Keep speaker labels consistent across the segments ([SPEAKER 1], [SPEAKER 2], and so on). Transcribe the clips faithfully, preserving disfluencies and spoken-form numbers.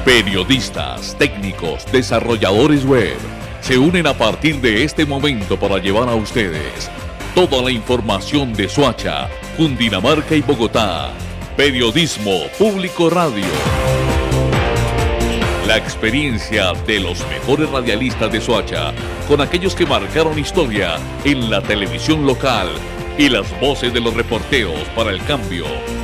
[SPEAKER 1] Periodistas, técnicos, desarrolladores web se unen a partir de este momento para llevar a ustedes toda la información de Soacha, Cundinamarca y Bogotá. Periodismo Público Radio. La experiencia de los mejores radialistas de Soacha, con aquellos que marcaron historia en la televisión local y las voces de los reporteros para el cambio.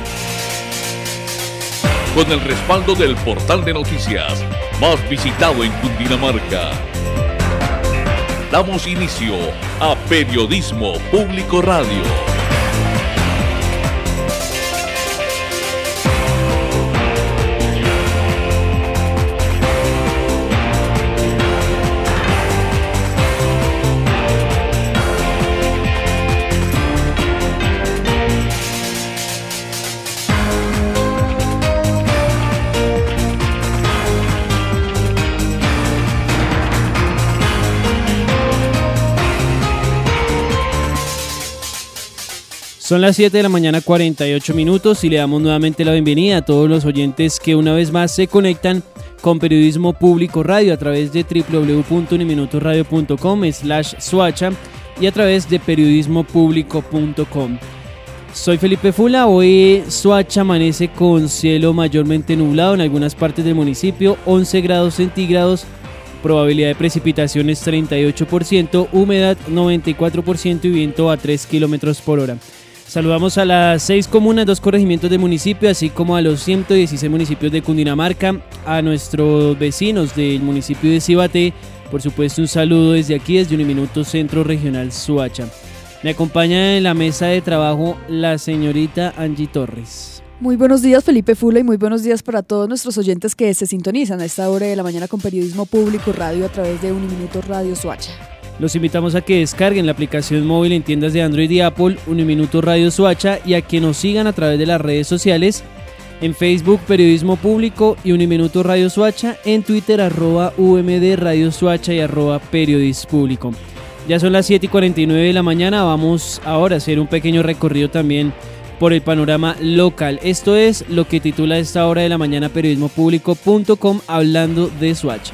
[SPEAKER 1] Con el respaldo del portal de noticias más visitado en Cundinamarca. Damos inicio a Periodismo Público Radio.
[SPEAKER 2] Son las siete de la mañana, cuarenta y ocho minutos, y le damos nuevamente la bienvenida a todos los oyentes que una vez más se conectan con Periodismo Público Radio a través de w w w punto uniminutoradio punto com slash soacha y a través de periodismo público punto com. Soy Felipe Fula. Hoy Soacha amanece con cielo mayormente nublado en algunas partes del municipio, once grados centígrados, probabilidad de precipitaciones treinta y ocho por ciento, humedad noventa y cuatro por ciento y viento a tres kilómetros por hora. Saludamos a las seis comunas, dos corregimientos del municipio, así como a los ciento dieciséis municipios de Cundinamarca, a nuestros vecinos del municipio de Cibaté. Por supuesto, un saludo desde aquí, desde Uniminuto Centro Regional Soacha. Me acompaña en la mesa de trabajo la señorita Angie Torres.
[SPEAKER 3] Muy buenos días, Felipe Fula, y muy buenos días para todos nuestros oyentes que se sintonizan a esta hora de la mañana con Periodismo Público Radio a través de Uniminuto Radio Soacha.
[SPEAKER 2] Los invitamos a que descarguen la aplicación móvil en tiendas de Android y Apple, Uniminuto Radio Soacha, y a que nos sigan a través de las redes sociales, en Facebook Periodismo Público y Uniminuto Radio Soacha, en Twitter arroba U M D Radio Soacha y arroba Periodismo Público. Ya son las siete y cuarenta y nueve de la mañana, vamos ahora a hacer un pequeño recorrido también por el panorama local. Esto es lo que titula esta hora de la mañana periodismo público punto com, hablando de Soacha.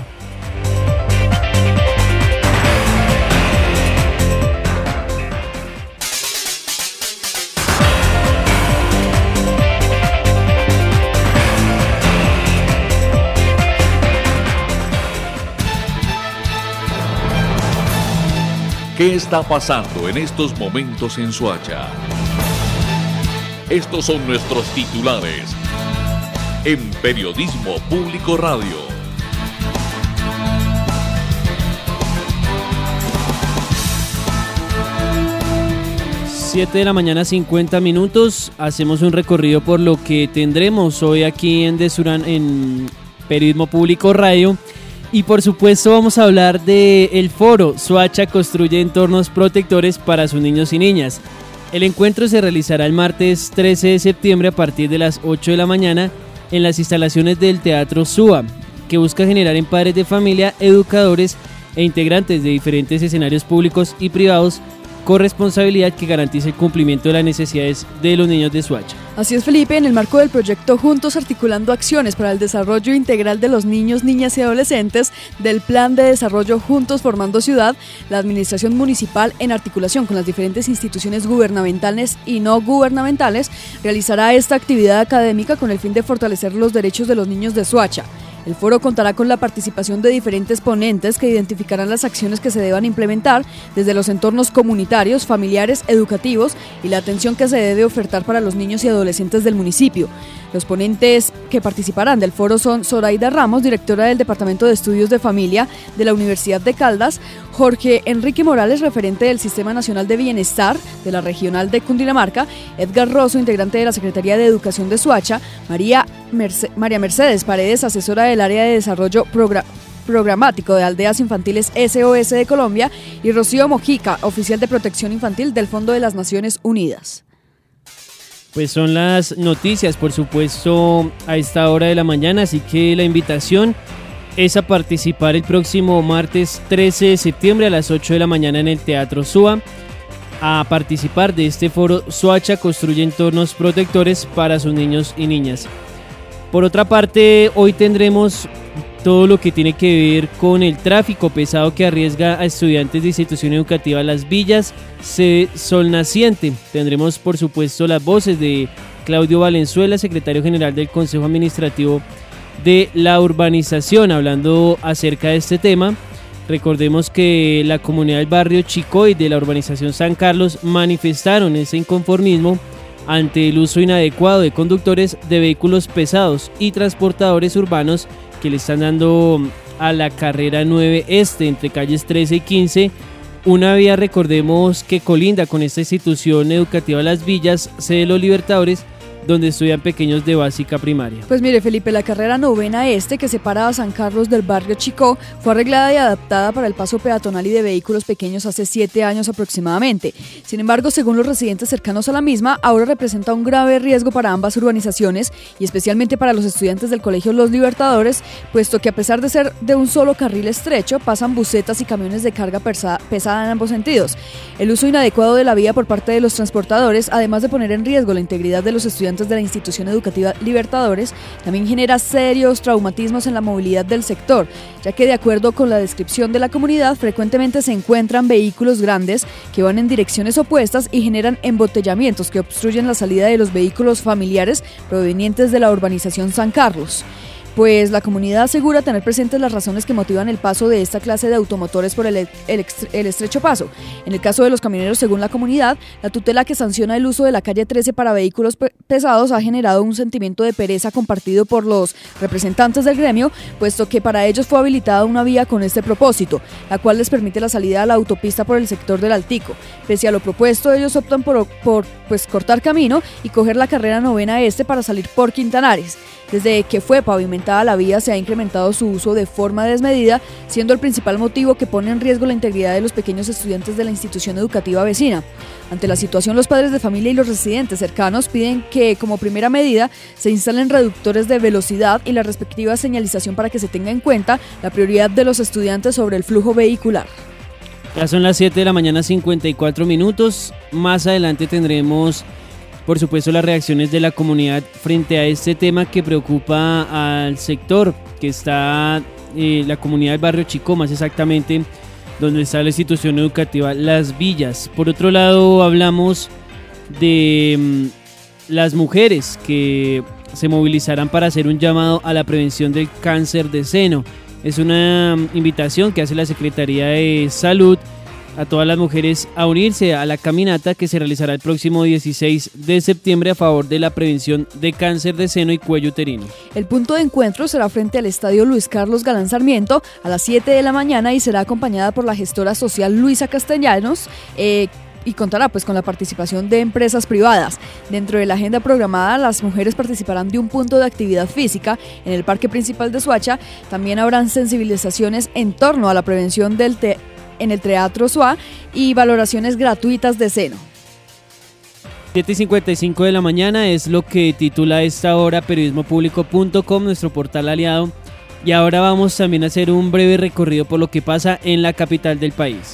[SPEAKER 1] ¿Qué está pasando en estos momentos en Soacha? Estos son nuestros titulares en Periodismo Público Radio.
[SPEAKER 2] siete de la mañana, cincuenta minutos. Hacemos un recorrido por lo que tendremos hoy aquí en Desurán, en Periodismo Público Radio. Y por supuesto vamos a hablar del foro Soacha construye entornos protectores para sus niños y niñas. El encuentro se realizará el martes trece de septiembre a partir de las ocho de la mañana en las instalaciones del Teatro SUA, que busca generar en padres de familia, educadores e integrantes de diferentes escenarios públicos y privados corresponsabilidad que garantice el cumplimiento de las necesidades de los niños de Soacha.
[SPEAKER 3] Así es, Felipe, en el marco del proyecto Juntos Articulando Acciones para el Desarrollo Integral de los Niños, Niñas y Adolescentes del Plan de Desarrollo Juntos Formando Ciudad, la Administración Municipal, en articulación con las diferentes instituciones gubernamentales y no gubernamentales, realizará esta actividad académica con el fin de fortalecer los derechos de los niños de Soacha. El foro contará con la participación de diferentes ponentes que identificarán las acciones que se deban implementar desde los entornos comunitarios, familiares, educativos y la atención que se debe ofertar para los niños y adolescentes del municipio. Los ponentes que participarán del foro son Zoraida Ramos, directora del Departamento de Estudios de Familia de la Universidad de Caldas, Jorge Enrique Morales, referente del Sistema Nacional de Bienestar de la Regional de Cundinamarca, Edgar Rosso, integrante de la Secretaría de Educación de Soacha, María, Merce- María Mercedes Paredes, asesora del área de desarrollo progra- programático de Aldeas Infantiles S O S de Colombia, y Rocío Mojica, oficial de protección infantil del Fondo de las Naciones Unidas.
[SPEAKER 2] Pues son las noticias, por supuesto, a esta hora de la mañana, así que la invitación es a participar el próximo martes trece de septiembre a las ocho de la mañana en el Teatro SUA, a participar de este foro Soacha construye entornos protectores para sus niños y niñas. Por otra parte, hoy tendremos todo lo que tiene que ver con el tráfico pesado que arriesga a estudiantes de institución educativa Las Villas, sede Sol Naciente. Tendremos por supuesto las voces de Claudio Valenzuela, secretario general del Consejo Administrativo de la Urbanización, hablando acerca de este tema. Recordemos que la comunidad del barrio Chicó y de la urbanización San Carlos manifestaron ese inconformismo ante el uso inadecuado de conductores de vehículos pesados y transportadores urbanos que le están dando a la carrera nueve este entre calles trece y quince, una vía, recordemos, que colinda con esta institución educativa Las Villas, sede de los Libertadores, donde estudian pequeños de básica primaria.
[SPEAKER 3] Pues mire, Felipe, la carrera novena este, que separa a San Carlos del barrio Chicó, fue arreglada y adaptada para el paso peatonal y de vehículos pequeños hace siete años aproximadamente. Sin embargo, según los residentes cercanos a la misma, ahora representa un grave riesgo para ambas urbanizaciones y especialmente para los estudiantes del colegio Los Libertadores, puesto que a pesar de ser de un solo carril estrecho, pasan busetas y camiones de carga pesa- pesada en ambos sentidos. El uso inadecuado de la vía por parte de los transportadores, además de poner en riesgo la integridad de los estudiantes de la institución educativa Libertadores, también genera serios traumatismos en la movilidad del sector, ya que de acuerdo con la descripción de la comunidad, frecuentemente se encuentran vehículos grandes que van en direcciones opuestas y generan embotellamientos que obstruyen la salida de los vehículos familiares provenientes de la urbanización San Carlos. Pues la comunidad asegura tener presentes las razones que motivan el paso de esta clase de automotores por el, el, el estrecho paso. En el caso de los camioneros, según la comunidad, la tutela que sanciona el uso de la calle trece para vehículos pe- pesados ha generado un sentimiento de pereza compartido por los representantes del gremio, puesto que para ellos fue habilitada una vía con este propósito, la cual les permite la salida a la autopista por el sector del Altico. Pese a lo propuesto, ellos optan por, por pues, cortar camino y coger la carrera novena este para salir por Quintanares. Desde que fue pavimentada la vía se ha incrementado su uso de forma desmedida, siendo el principal motivo que pone en riesgo la integridad de los pequeños estudiantes de la institución educativa vecina. Ante la situación, los padres de familia y los residentes cercanos piden que, como primera medida, se instalen reductores de velocidad y la respectiva señalización para que se tenga en cuenta la prioridad de los estudiantes sobre el flujo vehicular.
[SPEAKER 2] Ya son las siete de la mañana, cincuenta y cuatro minutos. Más adelante tendremos, por supuesto, las reacciones de la comunidad frente a este tema que preocupa al sector, que está eh, la comunidad del barrio Chicó, más exactamente, donde está la institución educativa Las Villas. Por otro lado, hablamos de mm, las mujeres que se movilizarán para hacer un llamado a la prevención del cáncer de seno. Es una mm, invitación que hace la Secretaría de Salud a todas las mujeres a unirse a la caminata que se realizará el próximo dieciséis de septiembre a favor de la prevención de cáncer de seno y cuello uterino.
[SPEAKER 3] El punto de encuentro será frente al Estadio Luis Carlos Galán Sarmiento a las siete de la mañana y será acompañada por la gestora social Luisa Castellanos, eh, y contará pues con la participación de empresas privadas. Dentro de la agenda programada, las mujeres participarán de un punto de actividad física en el parque principal de Soacha. También habrán sensibilizaciones en torno a la prevención del T en el Teatro S U A y valoraciones gratuitas de seno.
[SPEAKER 2] siete y cincuenta y cinco de la mañana es lo que titula a esta hora periodismo público punto com, nuestro portal aliado. Y ahora vamos también a hacer un breve recorrido por lo que pasa en la capital del país.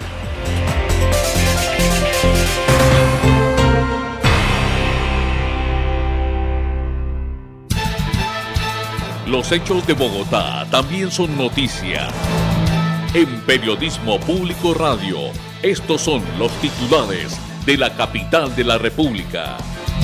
[SPEAKER 1] Los hechos de Bogotá también son noticia. En Periodismo Público Radio, estos son los titulares de la capital de la República.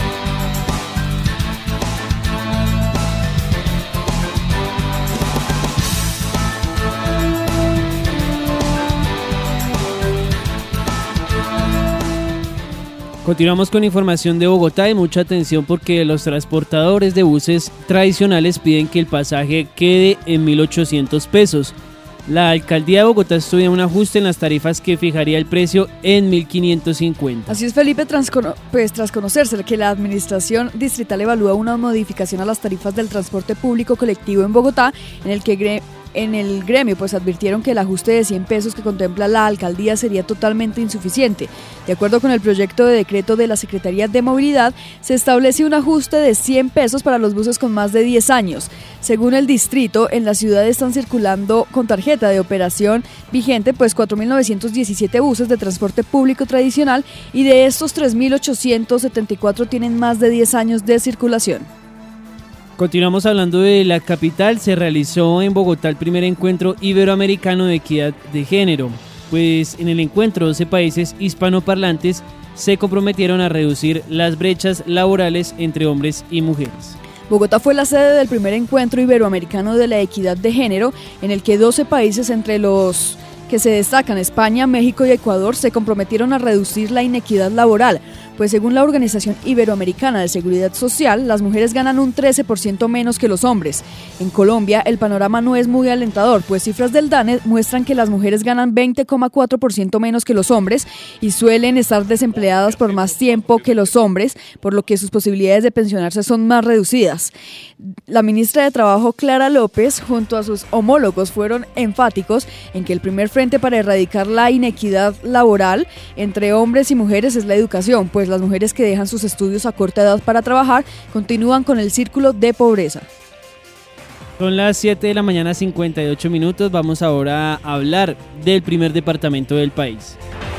[SPEAKER 2] Continuamos con información de Bogotá y mucha atención porque los transportadores de buses tradicionales piden que el pasaje quede en mil ochocientos pesos. La alcaldía de Bogotá estudia un ajuste en las tarifas que fijaría el precio en mil quinientos cincuenta.
[SPEAKER 3] Así es, Felipe, tras, cono- pues, tras conocerse que la administración distrital evalúa una modificación a las tarifas del transporte público colectivo en Bogotá, en el que gre- en el gremio pues advirtieron que el ajuste de cien pesos que contempla la alcaldía sería totalmente insuficiente. De acuerdo con el proyecto de decreto de la Secretaría de Movilidad, se establece un ajuste de cien pesos para los buses con más de diez años. Según el distrito, en la ciudad están circulando con tarjeta de operación vigente pues cuatro mil novecientos diecisiete buses de transporte público tradicional y de estos tres mil ochocientos setenta y cuatro tienen más de diez años de circulación.
[SPEAKER 2] Continuamos hablando de la capital. Se realizó en Bogotá el primer encuentro iberoamericano de equidad de género, pues en el encuentro doce países hispanoparlantes se comprometieron a reducir las brechas laborales entre hombres y mujeres.
[SPEAKER 3] Bogotá fue la sede del primer encuentro iberoamericano de la equidad de género, en el que doce países, entre los que se destacan España, México y Ecuador, se comprometieron a reducir la inequidad laboral, pues según la Organización Iberoamericana de Seguridad Social, las mujeres ganan un trece por ciento menos que los hombres. En Colombia, el panorama no es muy alentador, pues cifras del DANE muestran que las mujeres ganan veinte coma cuatro por ciento menos que los hombres y suelen estar desempleadas por más tiempo que los hombres, por lo que sus posibilidades de pensionarse son más reducidas. La ministra de Trabajo, Clara López, junto a sus homólogos, fueron enfáticos en que el primer frente para erradicar la inequidad laboral entre hombres y mujeres es la educación, pues las mujeres que dejan sus estudios a corta edad para trabajar continúan con el círculo de pobreza.
[SPEAKER 2] Son las siete de la mañana, cincuenta y ocho minutos. Vamos ahora a hablar del primer departamento del país.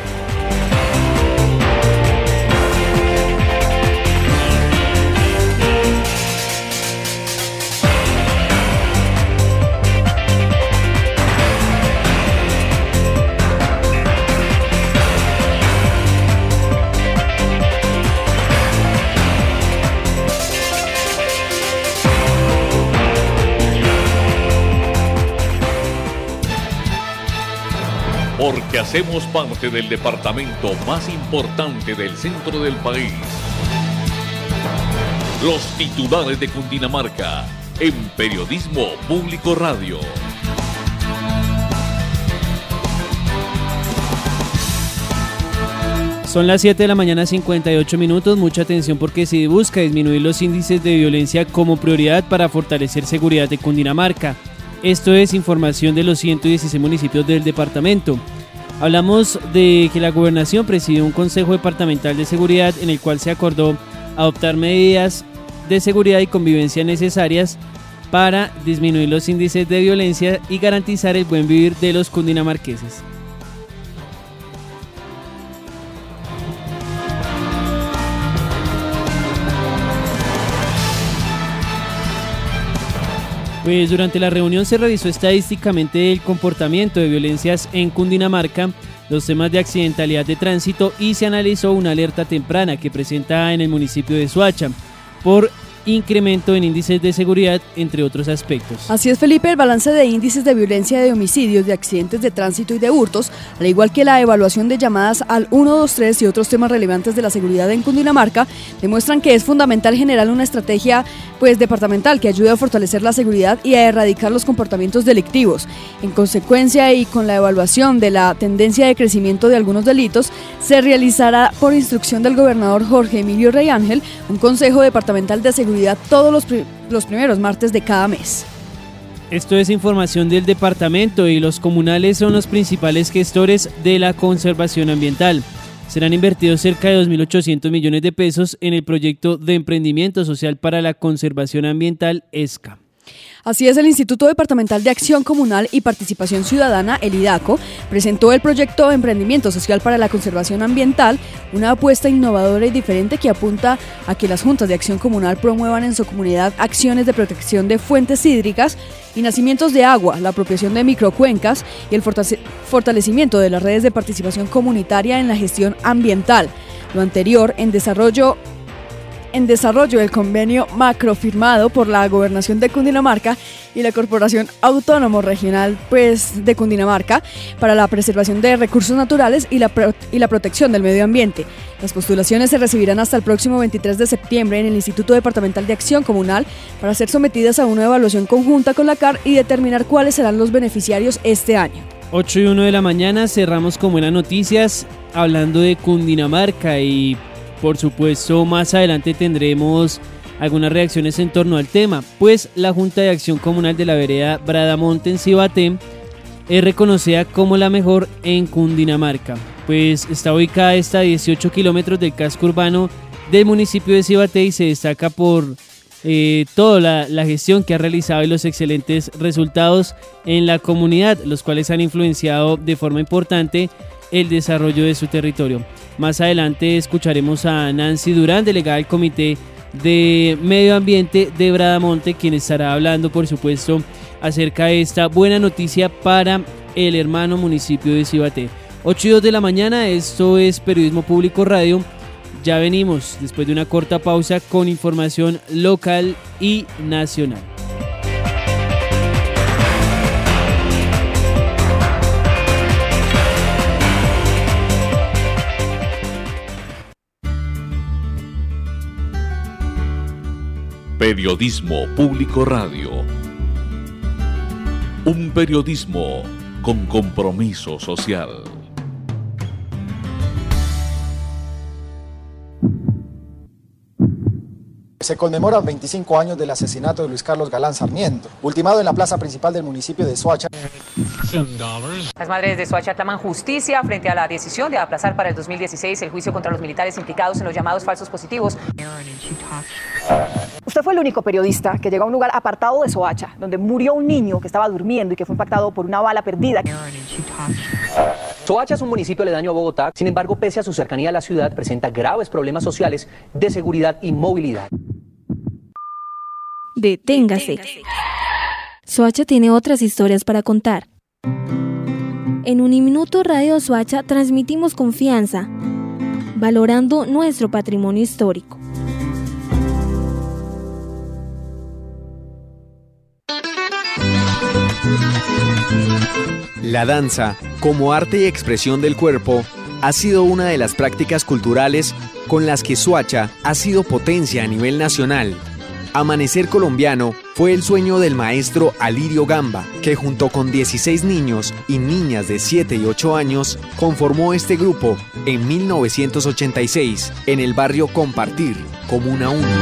[SPEAKER 1] Porque hacemos parte del departamento más importante del centro del país. Los titulares de Cundinamarca en Periodismo Público Radio.
[SPEAKER 2] Son las siete de la mañana, cincuenta y ocho minutos. Mucha atención porque se busca disminuir los índices de violencia como prioridad para fortalecer seguridad de Cundinamarca. Esto es información de los ciento dieciséis municipios del departamento. Hablamos de que la gobernación presidió un consejo departamental de seguridad en el cual se acordó adoptar medidas de seguridad y convivencia necesarias para disminuir los índices de violencia y garantizar el buen vivir de los cundinamarqueses. Pues durante la reunión se revisó estadísticamente el comportamiento de violencias en Cundinamarca, los temas de accidentalidad de tránsito y se analizó una alerta temprana que presenta en el municipio de Soacha por incremento en índices de seguridad, entre otros aspectos.
[SPEAKER 3] Así es, Felipe, el balance de índices de violencia, de homicidios, de accidentes de tránsito y de hurtos, al igual que la evaluación de llamadas al uno dos tres y otros temas relevantes de la seguridad en Cundinamarca, demuestran que es fundamental generar una estrategia pues departamental que ayude a fortalecer la seguridad y a erradicar los comportamientos delictivos. En consecuencia, y con la evaluación de la tendencia de crecimiento de algunos delitos, se realizará por instrucción del gobernador Jorge Emilio Rey Ángel un consejo departamental de seguridad todos los, pri- los primeros martes de cada mes.
[SPEAKER 2] Esto es información del departamento y los comunales son los principales gestores de la conservación ambiental. Serán invertidos cerca de dos mil ochocientos millones de pesos en el proyecto de emprendimiento social para la conservación ambiental ESCA.
[SPEAKER 3] Así es, el Instituto Departamental de Acción Comunal y Participación Ciudadana, el IDACO, presentó el proyecto de Emprendimiento Social para la Conservación Ambiental, una apuesta innovadora y diferente que apunta a que las juntas de acción comunal promuevan en su comunidad acciones de protección de fuentes hídricas y nacimientos de agua, la apropiación de microcuencas y el fortalecimiento de las redes de participación comunitaria en la gestión ambiental. Lo anterior en desarrollo En desarrollo del convenio macro firmado por la Gobernación de Cundinamarca y la Corporación Autónomo Regional pues, de Cundinamarca para la preservación de recursos naturales y la, pro- y la protección del medio ambiente. Las postulaciones se recibirán hasta el próximo veintitrés de septiembre en el Instituto Departamental de Acción Comunal para ser sometidas a una evaluación conjunta con la C A R y determinar cuáles serán los beneficiarios este año.
[SPEAKER 2] ocho y uno de la mañana, cerramos con buenas noticias hablando de Cundinamarca y por supuesto más adelante tendremos algunas reacciones en torno al tema, pues la Junta de Acción Comunal de la vereda Bradamonte en Cibaté es reconocida como la mejor en Cundinamarca, pues está ubicada esta a dieciocho kilómetros del casco urbano del municipio de Cibaté y se destaca por eh, toda la, la gestión que ha realizado y los excelentes resultados en la comunidad, los cuales han influenciado de forma importante el desarrollo de su territorio. Más adelante escucharemos a Nancy Durán, delegada del Comité de Medio Ambiente de Bradamonte, quien estará hablando, por supuesto, acerca de esta buena noticia para el hermano municipio de Cibaté. ocho y dos de la mañana, esto es Periodismo Público Radio. Ya venimos después de una corta pausa con información local y nacional.
[SPEAKER 1] Periodismo Público Radio. Un periodismo con compromiso social.
[SPEAKER 4] Se conmemoran veinticinco años del asesinato de Luis Carlos Galán Sarmiento, ultimado en la plaza principal del municipio de Soacha.
[SPEAKER 5] Las madres de Soacha claman justicia frente a la decisión de aplazar para el dos mil dieciséis el juicio contra los militares implicados en los llamados falsos positivos.
[SPEAKER 6] Usted fue el único periodista que llegó a un lugar apartado de Soacha, donde murió un niño que estaba durmiendo y que fue impactado por una bala perdida.
[SPEAKER 7] Soacha es un municipio aledaño a Bogotá, sin embargo, pese a su cercanía a la ciudad, presenta graves problemas sociales de seguridad y movilidad.
[SPEAKER 8] Deténgase. Soacha tiene otras historias para contar. En Uniminuto Radio Soacha transmitimos confianza, valorando nuestro patrimonio histórico.
[SPEAKER 9] La danza, como arte y expresión del cuerpo, ha sido una de las prácticas culturales con las que Soacha ha sido potencia a nivel nacional. Amanecer Colombiano fue el sueño del maestro Alirio Gamba, que junto con dieciséis niños y niñas de siete y ocho años conformó este grupo en mil novecientos ochenta y seis en el barrio Compartir, Comuna uno.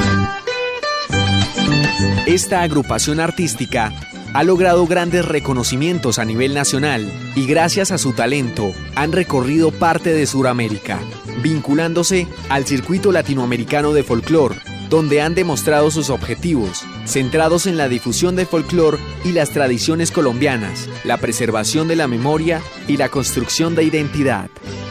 [SPEAKER 9] Esta agrupación artística ha logrado grandes reconocimientos a nivel nacional y gracias a su talento han recorrido parte de Sudamérica, vinculándose al circuito latinoamericano de folclore, donde han demostrado sus objetivos, centrados en la difusión del folclore y las tradiciones colombianas, la preservación de la memoria y la construcción de identidad.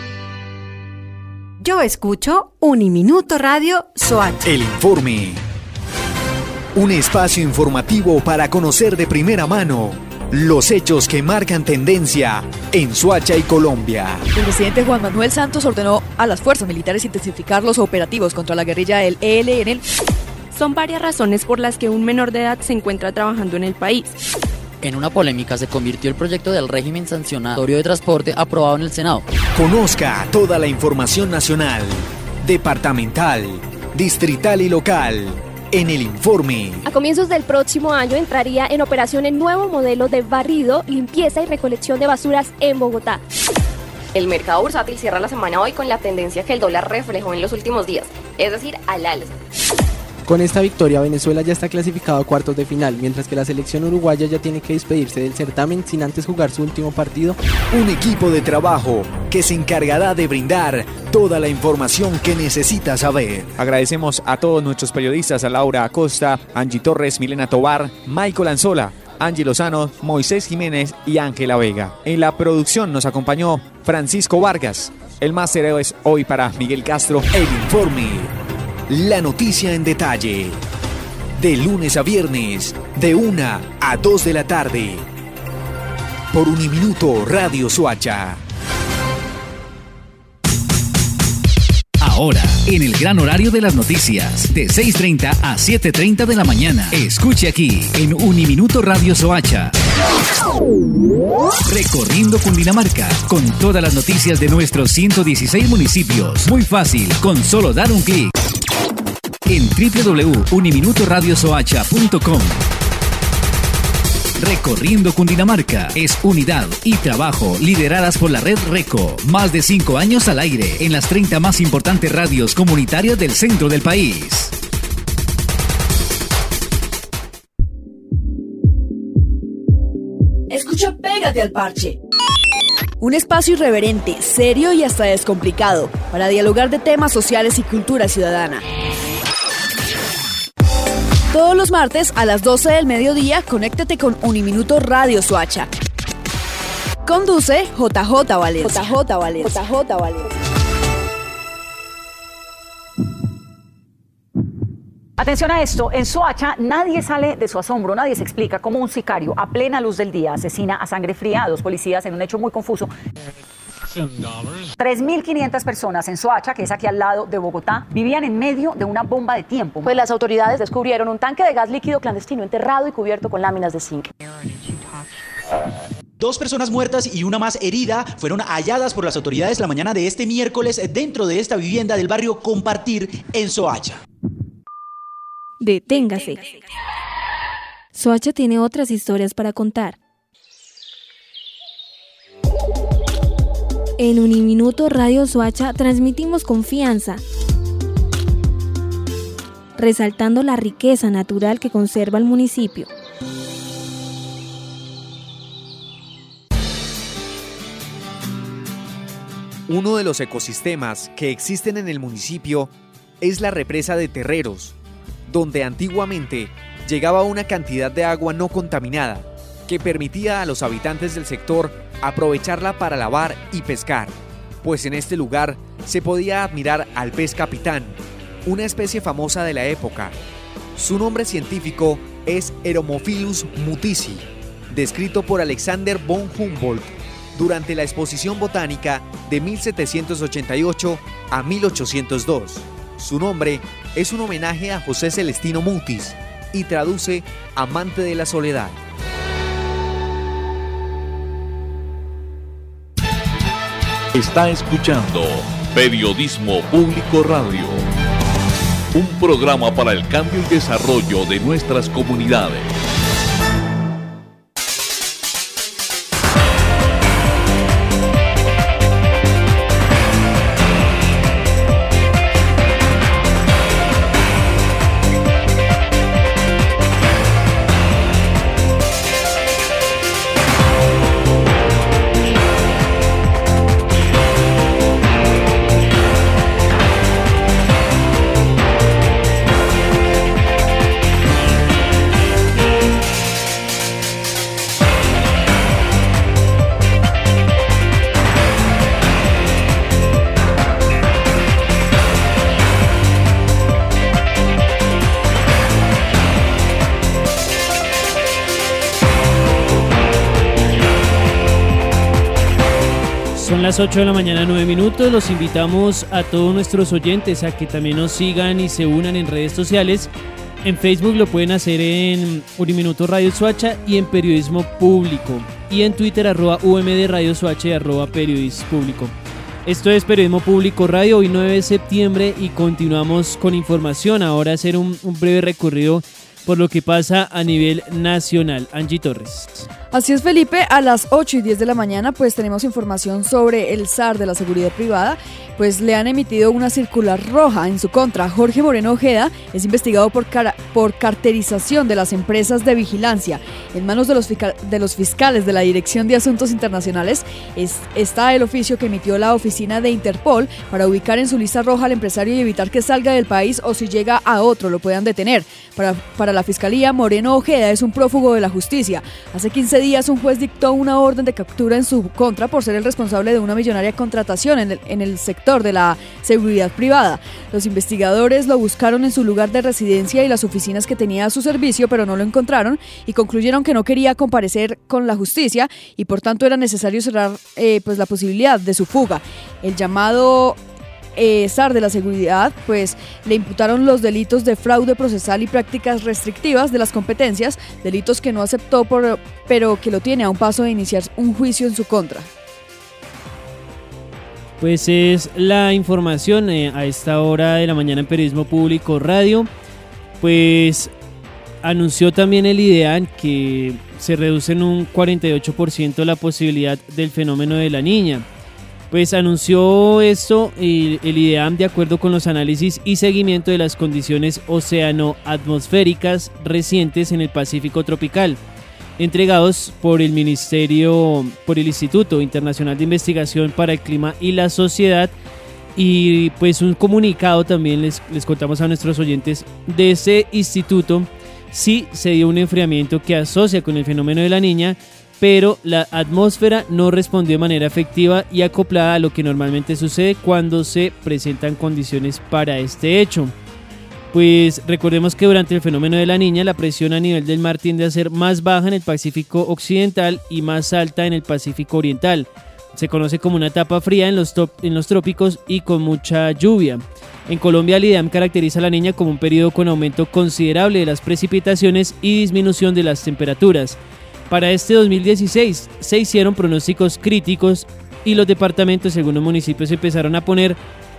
[SPEAKER 10] Yo escucho Uniminuto Radio Soacha.
[SPEAKER 9] El informe. Un espacio informativo para conocer de primera mano los hechos que marcan tendencia en Soacha y Colombia.
[SPEAKER 3] El presidente Juan Manuel Santos ordenó a las fuerzas militares intensificar los operativos contra la guerrilla del E L N.
[SPEAKER 11] Son varias razones por las que un menor de edad se encuentra trabajando en el país.
[SPEAKER 12] En una polémica se convirtió el proyecto del régimen sancionatorio de transporte aprobado en el Senado.
[SPEAKER 9] Conozca toda la información nacional, departamental, distrital y local en el informe.
[SPEAKER 13] A comienzos del próximo año entraría en operación el nuevo modelo de barrido, limpieza y recolección de basuras en Bogotá.
[SPEAKER 14] El mercado bursátil cierra la semana hoy con la tendencia que el dólar reflejó en los últimos días, es decir, al alza.
[SPEAKER 15] Con esta victoria, Venezuela ya está clasificado a cuartos de final, mientras que la selección uruguaya ya tiene que despedirse del certamen sin antes jugar su último partido.
[SPEAKER 9] Un equipo de trabajo que se encargará de brindar toda la información que necesita saber.
[SPEAKER 16] Agradecemos a todos nuestros periodistas, a Laura Acosta, Angie Torres, Milena Tobar, Michael Anzola, Angie Lozano, Moisés Jiménez y Ángela Vega. En la producción nos acompañó Francisco Vargas. El máster es hoy para Miguel Castro.
[SPEAKER 9] El informe. La noticia en detalle. De lunes a viernes, de una a dos de la tarde. Por Uniminuto Radio Soacha.
[SPEAKER 17] Ahora, en el gran horario de las noticias, de seis y treinta a siete y treinta de la mañana. Escuche aquí, en Uniminuto Radio Soacha. Recorriendo Cundinamarca, con todas las noticias de nuestros ciento dieciséis municipios. Muy fácil, con solo dar un clic. En doble u doble u doble u punto uniminuto radio soacha punto com. Recorriendo Cundinamarca es unidad y trabajo lideradas por la red RECO. Más de cinco años al aire en las treinta más importantes radios comunitarias del centro del país.
[SPEAKER 10] Escucha Pégate al Parche.
[SPEAKER 3] Un espacio irreverente, serio y hasta descomplicado para dialogar de temas sociales y cultura ciudadana. Todos los martes a las doce del mediodía, conéctate con Uniminuto Radio Soacha. Conduce J J Valencia. J J Valencia. J J Valencia.
[SPEAKER 18] Atención a esto, en Soacha nadie sale de su asombro, nadie se explica cómo un sicario a plena luz del día asesina a sangre fría a dos policías en un hecho muy confuso. tres mil quinientas personas en Soacha, que es aquí al lado de Bogotá, vivían en medio de una bomba de tiempo.
[SPEAKER 6] Pues las autoridades descubrieron un tanque de gas líquido clandestino enterrado y cubierto con láminas de zinc.
[SPEAKER 19] Dos personas muertas y una más herida fueron halladas por las autoridades la mañana de este miércoles dentro de esta vivienda del barrio Compartir en Soacha.
[SPEAKER 8] Deténgase. Soacha tiene otras historias para contar. En Uniminuto Radio Soacha transmitimos confianza, resaltando la riqueza natural que conserva el municipio.
[SPEAKER 9] Uno de los ecosistemas que existen en el municipio es la represa de Terreros, donde antiguamente llegaba una cantidad de agua no contaminada que permitía a los habitantes del sector aprovecharla para lavar y pescar, pues en este lugar se podía admirar al pez capitán, una especie famosa de la época. Su nombre científico es Eromophilus mutisi, descrito por Alexander von Humboldt durante la exposición botánica de mil setecientos ochenta y ocho a mil ochocientos dos. Su nombre es un homenaje a José Celestino Mutis y traduce amante de la soledad.
[SPEAKER 1] Está escuchando Periodismo Público Radio, un programa para el cambio y desarrollo de nuestras comunidades.
[SPEAKER 2] Son las ocho de la mañana, nueve minutos. Los invitamos a todos nuestros oyentes a que también nos sigan y se unan en redes sociales. En Facebook lo pueden hacer en Uniminuto Radio Soacha y en Periodismo Público. Y en Twitter, arroba U M D Radio Soacha y arroba Periodismo Público. Esto es Periodismo Público Radio, hoy nueve de septiembre, y continuamos con información. Ahora hacer un, un breve recorrido por lo que pasa a nivel nacional. Angie Torres.
[SPEAKER 3] Así es, Felipe, a las ocho y diez de la mañana pues tenemos información sobre el S A R de la seguridad privada, pues le han emitido una circular roja en su contra. Jorge Moreno Ojeda es investigado por, cara, por carterización de las empresas de vigilancia. En manos de los, de los fiscales de la Dirección de Asuntos Internacionales es, está el oficio que emitió la oficina de Interpol para ubicar en su lista roja al empresario y evitar que salga del país, o si llega a otro lo puedan detener. Para, para la Fiscalía, Moreno Ojeda es un prófugo de la justicia. Hace quince días un juez dictó una orden de captura en su contra por ser el responsable de una millonaria contratación en el, en el sector de la seguridad privada. Los investigadores lo buscaron en su lugar de residencia y las oficinas que tenía a su servicio, pero no lo encontraron y concluyeron que no quería comparecer con la justicia y por tanto era necesario cerrar eh, pues la posibilidad de su fuga. El llamado Eh, S A R de la seguridad, pues le imputaron los delitos de fraude procesal y prácticas restrictivas de las competencias, delitos que no aceptó, por, pero que lo tiene a un paso de iniciar un juicio en su contra.
[SPEAKER 2] Pues es la información eh, a esta hora de la mañana en Periodismo Público Radio. Pues anunció también el IDEAN que se reduce en un cuarenta y ocho por ciento la posibilidad del fenómeno de la Niña. Pues anunció esto el, el IDEAM de acuerdo con los análisis y seguimiento de las condiciones oceano-atmosféricas recientes en el Pacífico tropical, entregados por el Ministerio, por el Instituto Internacional de Investigación para el Clima y la Sociedad. Y pues un comunicado también les, les contamos a nuestros oyentes de ese instituto. Sí se dio un enfriamiento que asocia con el fenómeno de la Niña, pero la atmósfera no respondió de manera efectiva y acoplada a lo que normalmente sucede cuando se presentan condiciones para este hecho. Pues recordemos que durante el fenómeno de la niña, la presión a nivel del mar tiende a ser más baja en el Pacífico Occidental y más alta en el Pacífico Oriental. Se conoce como una etapa fría en los, top, en los trópicos y con mucha lluvia. En Colombia, el IDEAM caracteriza a la niña como un periodo con aumento considerable de las precipitaciones y disminución de las temperaturas. Para este dos mil dieciséis se hicieron pronósticos críticos y los departamentos y algunos municipios empezaron a poner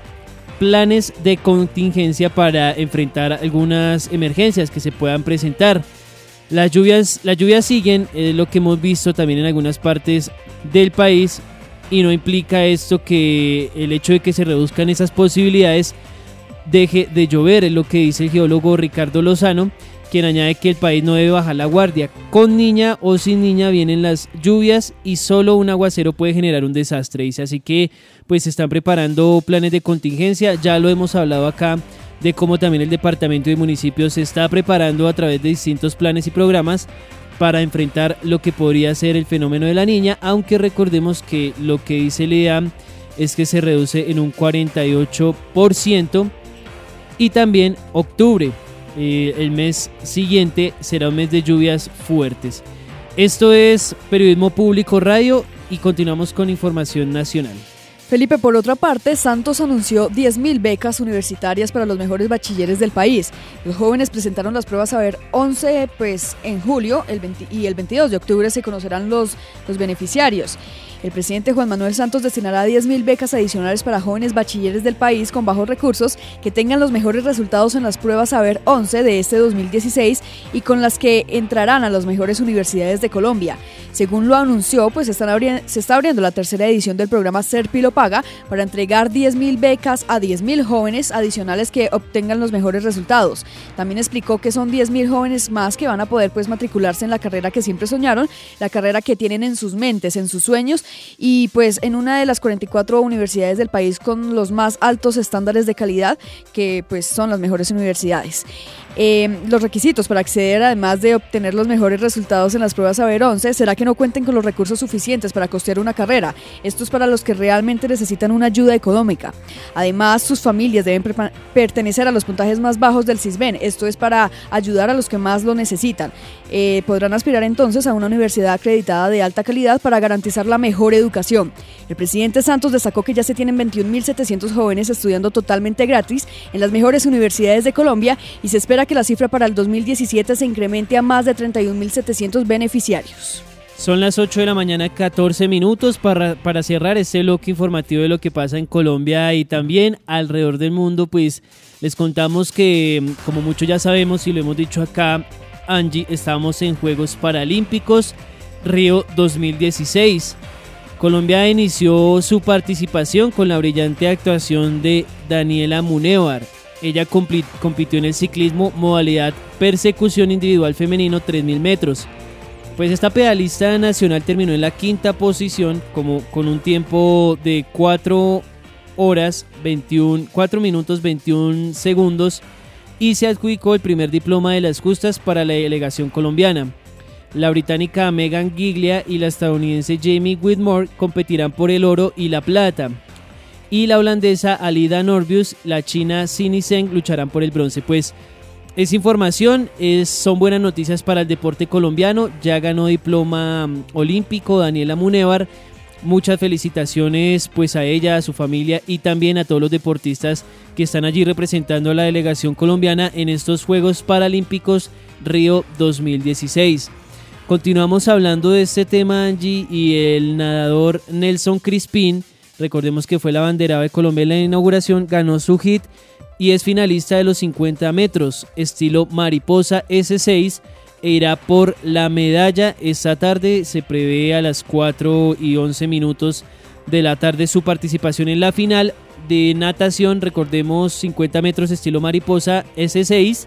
[SPEAKER 2] planes de contingencia para enfrentar algunas emergencias que se puedan presentar. Las lluvias, las lluvias siguen, es lo que hemos visto también en algunas partes del país, y no implica esto que el hecho de que se reduzcan esas posibilidades deje de llover, es lo que dice el geólogo Ricardo Lozano, quien añade que el país no debe bajar la guardia. Con niña o sin niña vienen las lluvias y solo un aguacero puede generar un desastre, dice. Así que pues se están preparando planes de contingencia, ya lo hemos hablado acá de cómo también el departamento de municipios se está preparando a través de distintos planes y programas para enfrentar lo que podría ser el fenómeno de la niña, aunque recordemos que lo que dice el IDEAM es que se reduce en un cuarenta y ocho por ciento. Y también octubre, eh, el mes siguiente, será un mes de lluvias fuertes. Esto es Periodismo Público Radio y continuamos con información nacional.
[SPEAKER 3] Felipe, por otra parte, Santos anunció diez mil becas universitarias para los mejores bachilleres del país. Los jóvenes presentaron las pruebas Saber once pues, en julio el veinte, y el veintidós de octubre se conocerán los, los beneficiarios. El presidente Juan Manuel Santos destinará diez mil becas adicionales para jóvenes bachilleres del país con bajos recursos que tengan los mejores resultados en las pruebas Saber once de este dos mil dieciséis y con las que entrarán a las mejores universidades de Colombia. Según lo anunció, pues están abri- se está abriendo la tercera edición del programa Serpilo Paga para entregar diez mil becas a diez mil jóvenes adicionales que obtengan los mejores resultados. También explicó que son diez mil jóvenes más que van a poder pues matricularse en la carrera que siempre soñaron, la carrera que tienen en sus mentes, en sus sueños, y pues en una de las cuarenta y cuatro universidades del país con los más altos estándares de calidad, que pues son las mejores universidades. Eh, los requisitos para acceder, además de obtener los mejores resultados en las pruebas Saber once, será que no cuenten con los recursos suficientes para costear una carrera. Esto es para los que realmente necesitan una ayuda económica. Además, sus familias deben pre- pertenecer a los puntajes más bajos del CISBEN. Esto es para ayudar a los que más lo necesitan. Eh, podrán aspirar entonces a una universidad acreditada de alta calidad para garantizar la mejor educación. El presidente Santos destacó que ya se tienen veintiún mil setecientos jóvenes estudiando totalmente gratis en las mejores universidades de Colombia y se espera que la cifra para el dos mil diecisiete se incremente a más de treinta y un mil setecientos beneficiarios.
[SPEAKER 2] Son las ocho de la mañana, catorce minutos para, para cerrar este bloque informativo de lo que pasa en Colombia y también alrededor del mundo. Pues les contamos que, como muchos ya sabemos y lo hemos dicho acá, Angie, estamos en Juegos Paralímpicos Río dos mil dieciséis. Colombia inició su participación con la brillante actuación de Daniela Munevar. Ella compli- compitió en el ciclismo modalidad persecución individual femenino tres mil metros. Pues esta pedalista nacional terminó en la quinta posición como, con un tiempo de cuatro horas, veintiuno, cuatro minutos veintiún segundos y se adjudicó el primer diploma de las justas para la delegación colombiana. La británica Megan Giglia y la estadounidense Jamie Whitmore competirán por el oro y la plata. Y la holandesa Alida Norbius, la china Cindy Zheng lucharán por el bronce. Pues es información, es, son buenas noticias para el deporte colombiano. Ya ganó diploma um, olímpico Daniela Munevar. Muchas felicitaciones pues a ella, a su familia y también a todos los deportistas que están allí representando a la delegación colombiana en estos Juegos Paralímpicos Río dos mil dieciséis. Continuamos hablando de este tema, Angie, y el nadador Nelson Crispín, recordemos que fue el abanderado de Colombia en la inauguración, ganó su hit y es finalista de los cincuenta metros, estilo mariposa ese seis, e irá por la medalla esta tarde. Se prevé a las cuatro y once minutos de la tarde su participación en la final de natación, recordemos cincuenta metros estilo mariposa ese seis,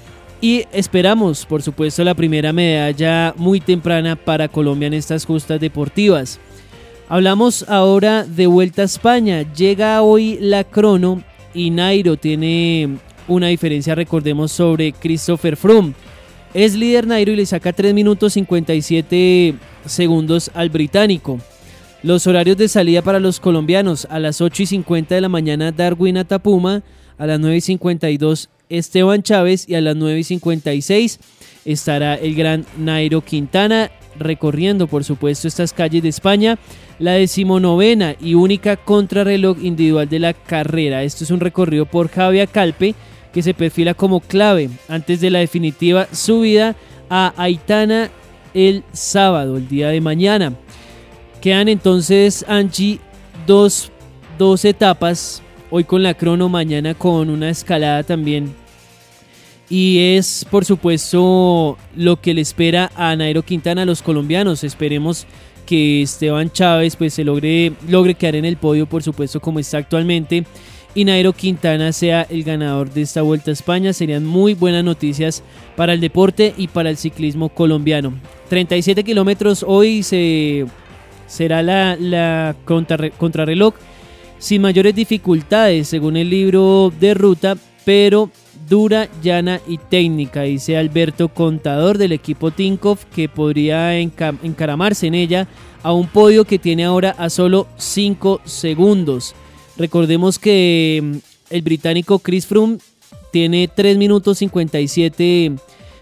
[SPEAKER 2] y esperamos por supuesto la primera medalla muy temprana para Colombia en estas justas deportivas. Hablamos ahora de Vuelta a España. Llega hoy la crono y Nairo tiene una diferencia, recordemos, sobre Christopher Froome. Es líder Nairo y le saca tres minutos cincuenta y siete segundos al británico. Los horarios de salida para los colombianos: a las ocho y cincuenta de la mañana Darwin a Tapuma, a las nueve y cincuenta y dos Esteban Chávez y a las nueve y cincuenta y seis estará el gran Nairo Quintana recorriendo por supuesto estas calles de España, la decimonovena y única contrarreloj individual de la carrera. Esto es un recorrido por Javia Calpe que se perfila como clave antes de la definitiva subida a Aitana el sábado, el día de mañana. Quedan entonces, Angie, dos, dos etapas, hoy con la crono, mañana con una escalada también. Y es, por supuesto, lo que le espera a Nairo Quintana a los colombianos. Esperemos que Esteban Chávez pues, se logre, logre quedar en el podio, por supuesto, como está actualmente. Y Nairo Quintana sea el ganador de esta Vuelta a España. Serían muy buenas noticias para el deporte y para el ciclismo colombiano. treinta y siete kilómetros hoy se, será la, la contrarre, contrarreloj sin mayores dificultades, según el libro de ruta, pero dura, llana y técnica, dice Alberto Contador del equipo Tinkoff, que podría enca- encaramarse en ella a un podio que tiene ahora a solo cinco segundos. Recordemos que el británico Chris Froome tiene tres minutos cincuenta y siete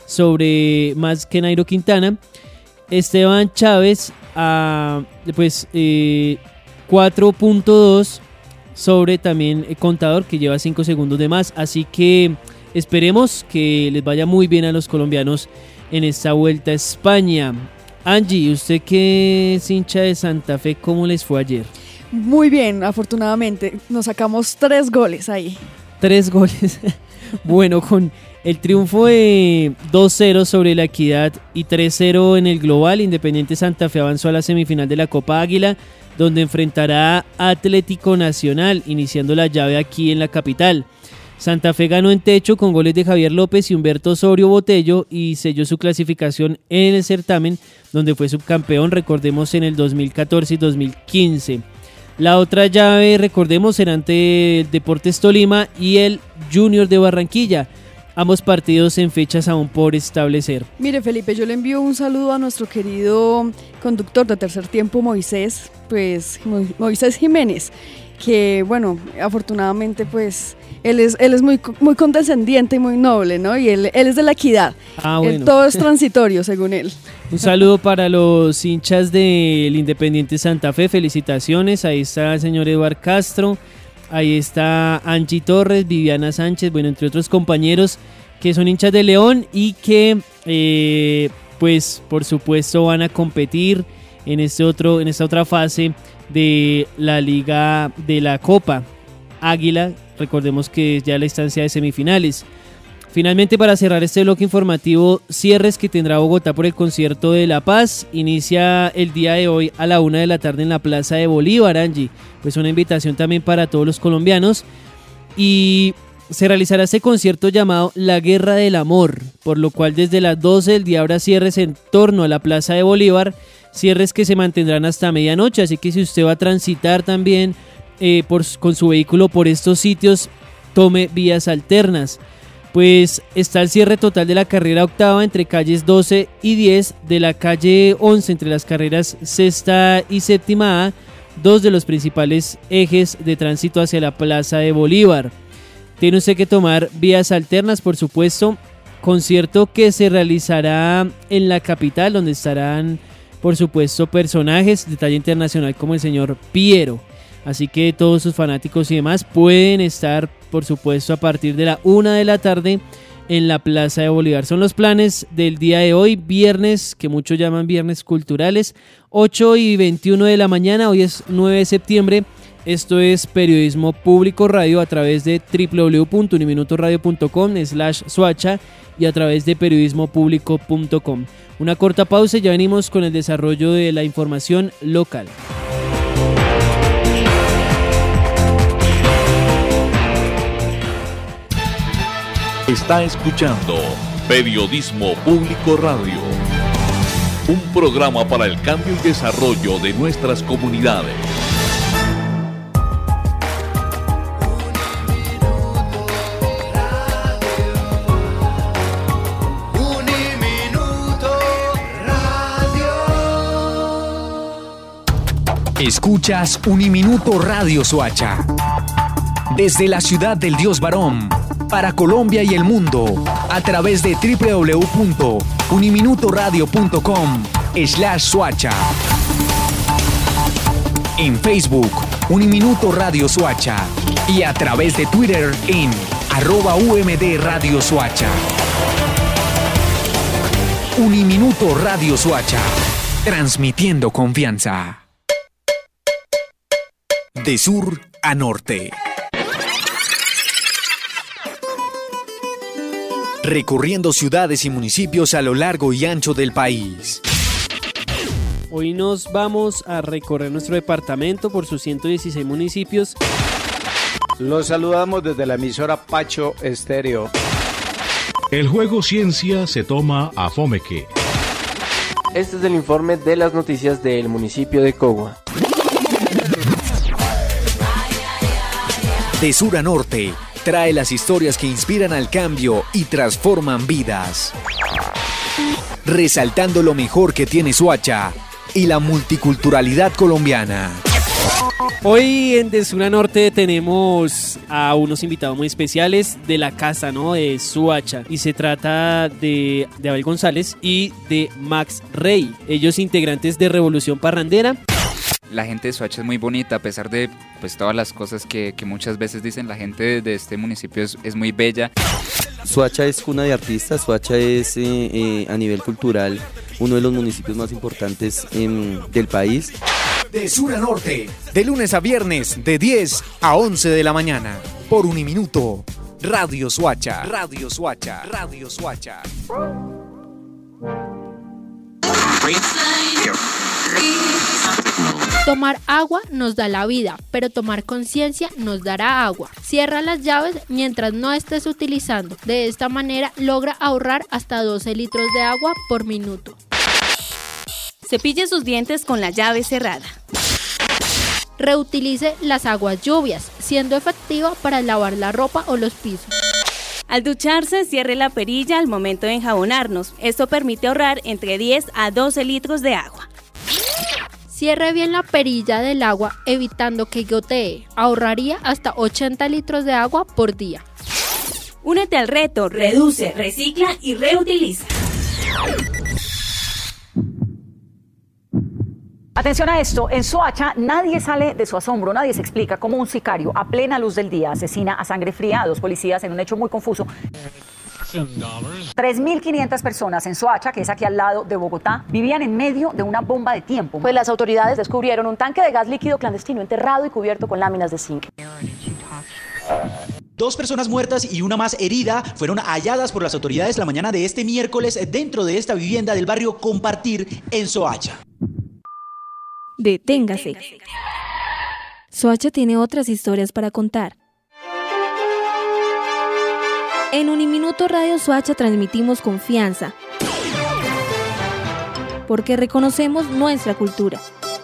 [SPEAKER 2] sobre más que Nairo Quintana. Esteban Chávez a pues eh, cuatro punto dos sobre también el Contador, que lleva cinco segundos de más. Así que esperemos que les vaya muy bien a los colombianos en esta Vuelta a España. Angie, usted que es hincha de Santa Fe, ¿cómo les fue ayer?
[SPEAKER 3] Muy bien, afortunadamente. Nos sacamos tres goles ahí.
[SPEAKER 2] Tres goles. Bueno, con el triunfo de dos cero sobre la Equidad y tres cero en el global, Independiente Santa Fe avanzó a la semifinal de la Copa Águila, donde enfrentará a Atlético Nacional, iniciando la llave aquí en la capital. Santa Fe ganó en techo con goles de Javier López y Humberto Osorio Botello y selló su clasificación en el certamen, donde fue subcampeón, recordemos, en el dos mil catorce y dos mil quince. La otra llave, recordemos, será ante el Deportes Tolima y el Junior de Barranquilla. Ambos partidos en fechas aún por establecer.
[SPEAKER 3] Mire, Felipe, yo le envío un saludo a nuestro querido conductor de Tercer Tiempo, Moisés, pues Mo- Moisés Jiménez, que bueno, afortunadamente pues él es, él es muy, muy condescendiente y muy noble, ¿no? Y él, él es de la Equidad.
[SPEAKER 2] Ah, bueno.
[SPEAKER 3] Él, todo es transitorio, según él.
[SPEAKER 2] Un saludo para los hinchas del Independiente Santa Fe, felicitaciones. Ahí está el señor Eduard Castro, ahí está Angie Torres, Viviana Sánchez, bueno, entre otros compañeros que son hinchas de León y que eh, pues por supuesto van a competir en este otro, en esta otra fase de la Liga de la Copa Águila. Recordemos que es ya la instancia de semifinales. Finalmente, para cerrar este bloque informativo, cierres que tendrá Bogotá por el concierto de La Paz. Inicia el día de hoy a la una de la tarde en la Plaza de Bolívar, Angie. Pues una invitación también para todos los colombianos. Y se realizará este concierto llamado La Guerra del Amor, por lo cual desde las doce del día habrá cierres en torno a la Plaza de Bolívar, cierres que se mantendrán hasta medianoche, así que si usted va a transitar también eh, por, con su vehículo por estos sitios, tome vías alternas. Pues está el cierre total de la carrera octava entre calles doce y diez, de la calle once entre las carreras sexta y séptima A, dos de los principales ejes de tránsito hacia la Plaza de Bolívar. Tiene usted que tomar vías alternas, por supuesto. Concierto que se realizará en la capital, donde estarán, por supuesto, personajes de talla internacional como el señor Piero. Así que todos sus fanáticos y demás pueden estar, por supuesto, a partir de la una de la tarde en la Plaza de Bolívar. Son los planes del día de hoy, viernes, que muchos llaman viernes culturales, ocho y veintiuno de la mañana. Hoy es nueve de septiembre. Esto es Periodismo Público Radio a través de doble u doble u doble u punto uniminutoradio punto com slash Soacha y a través de periodismo público punto com. Una corta pausa y ya venimos con el desarrollo de la información local.
[SPEAKER 1] Está escuchando Periodismo Público Radio, un programa para el cambio y desarrollo de nuestras comunidades.
[SPEAKER 17] Escuchas Uniminuto Radio Soacha. Desde la ciudad del Dios Varón,
[SPEAKER 9] para Colombia y el mundo a través de w w w punto uniminutoradio punto com slash Soacha. En Facebook, Uniminuto Radio Soacha y a través de Twitter en arroba U M D Radio Soacha. Uniminuto Radio Soacha, transmitiendo confianza. De sur a norte. Recorriendo ciudades y municipios a lo largo y ancho del país.
[SPEAKER 2] Hoy nos vamos a recorrer nuestro departamento por sus ciento dieciséis municipios.
[SPEAKER 20] Los saludamos desde la emisora Pacho Estéreo.
[SPEAKER 21] El juego Ciencia se toma a Fomeque.
[SPEAKER 22] Este es el informe de las noticias del municipio de Cogua.
[SPEAKER 9] De sur a norte, trae las historias que inspiran al cambio y transforman vidas. Resaltando lo mejor que tiene Soacha y la multiculturalidad colombiana.
[SPEAKER 2] Hoy en De Sur a Norte tenemos a unos invitados muy especiales de la casa, ¿no? De Soacha. Y se trata de, de Abel González y de Max Rey. Ellos integrantes de Revolución Parrandera.
[SPEAKER 23] La gente de Soacha es muy bonita, a pesar de pues todas las cosas que, que muchas veces dicen. La gente de, de este municipio es, es muy bella.
[SPEAKER 24] Soacha es cuna de artistas. Soacha es eh, eh, a nivel cultural uno de los municipios más importantes eh, del país.
[SPEAKER 9] De sur a norte, de lunes a viernes, de diez a once de la mañana, por Uniminuto, Radio Soacha, Radio Soacha, Radio Soacha.
[SPEAKER 11] Tomar agua nos da la vida, pero tomar conciencia nos dará agua. Cierra las llaves mientras no estés utilizando. De esta manera logra ahorrar hasta doce litros de agua por minuto.
[SPEAKER 25] Cepille sus dientes con la llave cerrada.
[SPEAKER 11] Reutilice las aguas lluvias, siendo efectiva para lavar la ropa o los pisos.
[SPEAKER 25] Al ducharse, cierre la perilla al momento de enjabonarnos. Esto permite ahorrar entre diez a doce litros de agua.
[SPEAKER 11] Cierre bien la perilla del agua, evitando que gotee. Ahorraría hasta ochenta litros de agua por día.
[SPEAKER 25] Únete al reto, reduce, recicla y reutiliza.
[SPEAKER 18] Atención a esto, en Soacha nadie sale de su asombro, nadie se explica cómo un sicario a plena luz del día asesina a sangre fría a dos policías en un hecho muy confuso. tres mil quinientas personas en Soacha, que es aquí al lado de Bogotá, vivían en medio de una bomba de tiempo.
[SPEAKER 6] Pues las autoridades descubrieron un tanque de gas líquido clandestino enterrado y cubierto con láminas de zinc.
[SPEAKER 19] Dos personas muertas y una más herida fueron halladas por las autoridades la mañana de este miércoles dentro de esta vivienda del barrio Compartir en Soacha.
[SPEAKER 8] Deténgase. Soacha tiene otras historias para contar. En Uniminuto Radio Soacha transmitimos confianza, porque reconocemos nuestra cultura.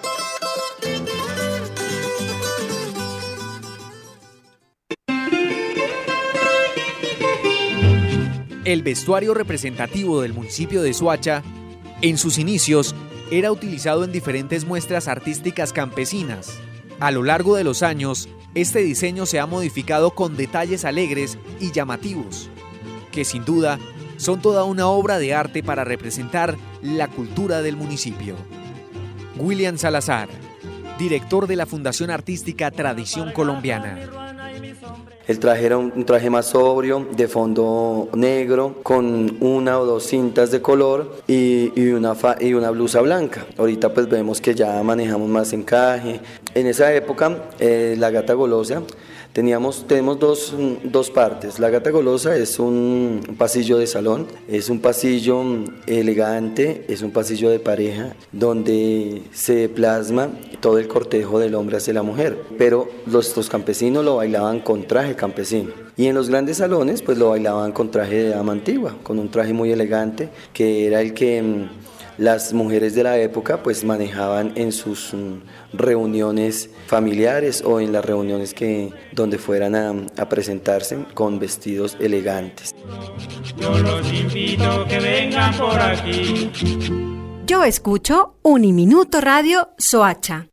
[SPEAKER 9] El vestuario representativo del municipio de Soacha, en sus inicios, era utilizado en diferentes muestras artísticas campesinas. A lo largo de los años, este diseño se ha modificado con detalles alegres y llamativos, que sin duda son toda una obra de arte para representar la cultura del municipio. William Salazar, director de la Fundación Artística Tradición Colombiana.
[SPEAKER 24] El traje era un traje más sobrio, de fondo negro, con una o dos cintas de color y, y, una, fa, y una blusa blanca. Ahorita pues vemos que ya manejamos más encaje. En esa época, eh, la gata golosa, teníamos, tenemos dos, dos partes. La gata golosa es un pasillo de salón, es un pasillo elegante, es un pasillo de pareja, donde se plasma todo el cortejo del hombre hacia la mujer. Pero los, los campesinos lo bailaban con traje campesino. Y en los grandes salones pues lo bailaban con traje de dama antigua, con un traje muy elegante, que era el que las mujeres de la época pues manejaban en sus um, reuniones familiares o en las reuniones que, donde fueran a, a presentarse con vestidos elegantes.
[SPEAKER 26] Yo los invito a que vengan por aquí.
[SPEAKER 10] Yo escucho Uniminuto Radio Soacha.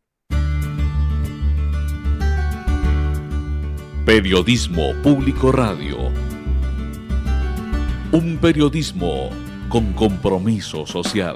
[SPEAKER 1] Periodismo Público Radio. un periodismo con compromiso social.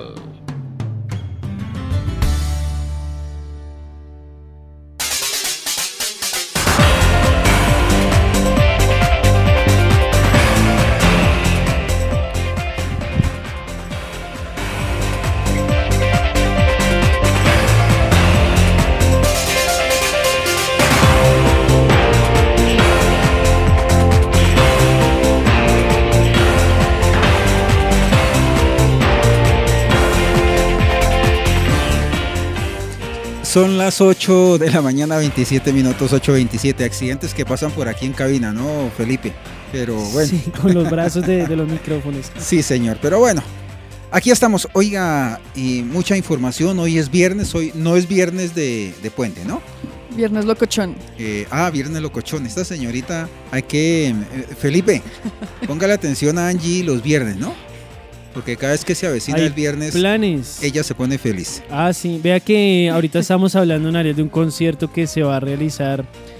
[SPEAKER 4] Son las ocho de la mañana, veintisiete minutos, ocho veintisiete. Accidentes que pasan por aquí en cabina, ¿no, Felipe? Pero bueno.
[SPEAKER 2] Sí, con los brazos de, de los micrófonos.
[SPEAKER 4] Sí, señor, pero bueno. Aquí estamos. Oiga, y mucha información. Hoy es viernes, hoy no es viernes de, de puente, ¿no?
[SPEAKER 3] Viernes locochón.
[SPEAKER 4] Eh, ah, viernes locochón. Esta señorita, hay que... Eh, Felipe, póngale atención a Angie los viernes, ¿no? Porque cada vez que se avecina
[SPEAKER 2] Hay
[SPEAKER 4] el viernes,
[SPEAKER 2] planes.
[SPEAKER 4] Ella se pone feliz.
[SPEAKER 2] Ah, sí. Vea que ahorita estamos hablando en área de un concierto que se va a realizar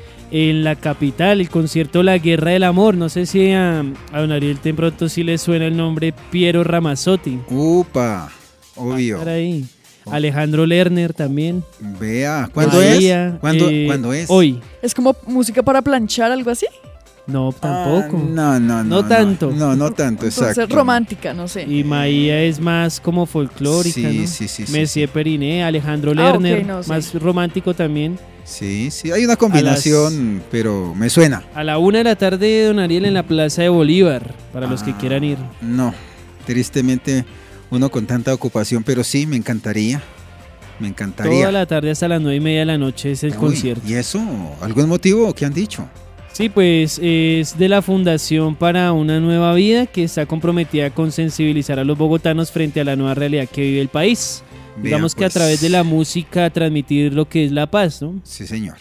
[SPEAKER 2] en la capital, el concierto La Guerra del Amor. No sé si a, a don Ariel de pronto sí le suena el nombre Piero Ramazzotti.
[SPEAKER 4] Upa, obvio.
[SPEAKER 2] Estar ahí. Alejandro Lerner también.
[SPEAKER 4] Vea, ¿cuándo
[SPEAKER 2] María,
[SPEAKER 4] es? ¿Cuándo,
[SPEAKER 2] eh,
[SPEAKER 4] ¿Cuándo es?
[SPEAKER 2] Hoy.
[SPEAKER 3] ¿Es como música para planchar, algo así?
[SPEAKER 2] No, tampoco.
[SPEAKER 4] Ah, no, no, no.
[SPEAKER 2] No tanto.
[SPEAKER 4] No, no, no tanto,
[SPEAKER 3] Entonces,
[SPEAKER 4] exacto.
[SPEAKER 3] romántica, no sé.
[SPEAKER 2] Y Maía es más como folclórica,
[SPEAKER 4] Sí,
[SPEAKER 2] ¿no?
[SPEAKER 4] sí, sí, sí,
[SPEAKER 2] Messier
[SPEAKER 4] sí.
[SPEAKER 2] Periné, Alejandro
[SPEAKER 3] Ah,
[SPEAKER 2] Lerner,
[SPEAKER 3] ok, no sé.
[SPEAKER 2] más romántico también.
[SPEAKER 4] Sí, sí, hay una combinación, pero me suena.
[SPEAKER 2] A la una de la tarde, don Ariel, en la Plaza de Bolívar, para los que
[SPEAKER 4] Ah,
[SPEAKER 2] quieran ir.
[SPEAKER 4] No, tristemente uno con tanta ocupación, pero sí, me encantaría. Me encantaría.
[SPEAKER 2] Toda la tarde hasta las nueve y media de la noche es el
[SPEAKER 4] Uy,
[SPEAKER 2] concierto.
[SPEAKER 4] ¿y eso? ¿Algún motivo que han dicho?
[SPEAKER 2] Sí, pues es de la Fundación para una Nueva Vida, que está comprometida con sensibilizar a los bogotanos frente a la nueva realidad que vive el país.
[SPEAKER 4] Vea,
[SPEAKER 2] Digamos que a
[SPEAKER 4] pues.
[SPEAKER 2] través de la música transmitir lo que es la paz, ¿no?
[SPEAKER 4] Sí, señor.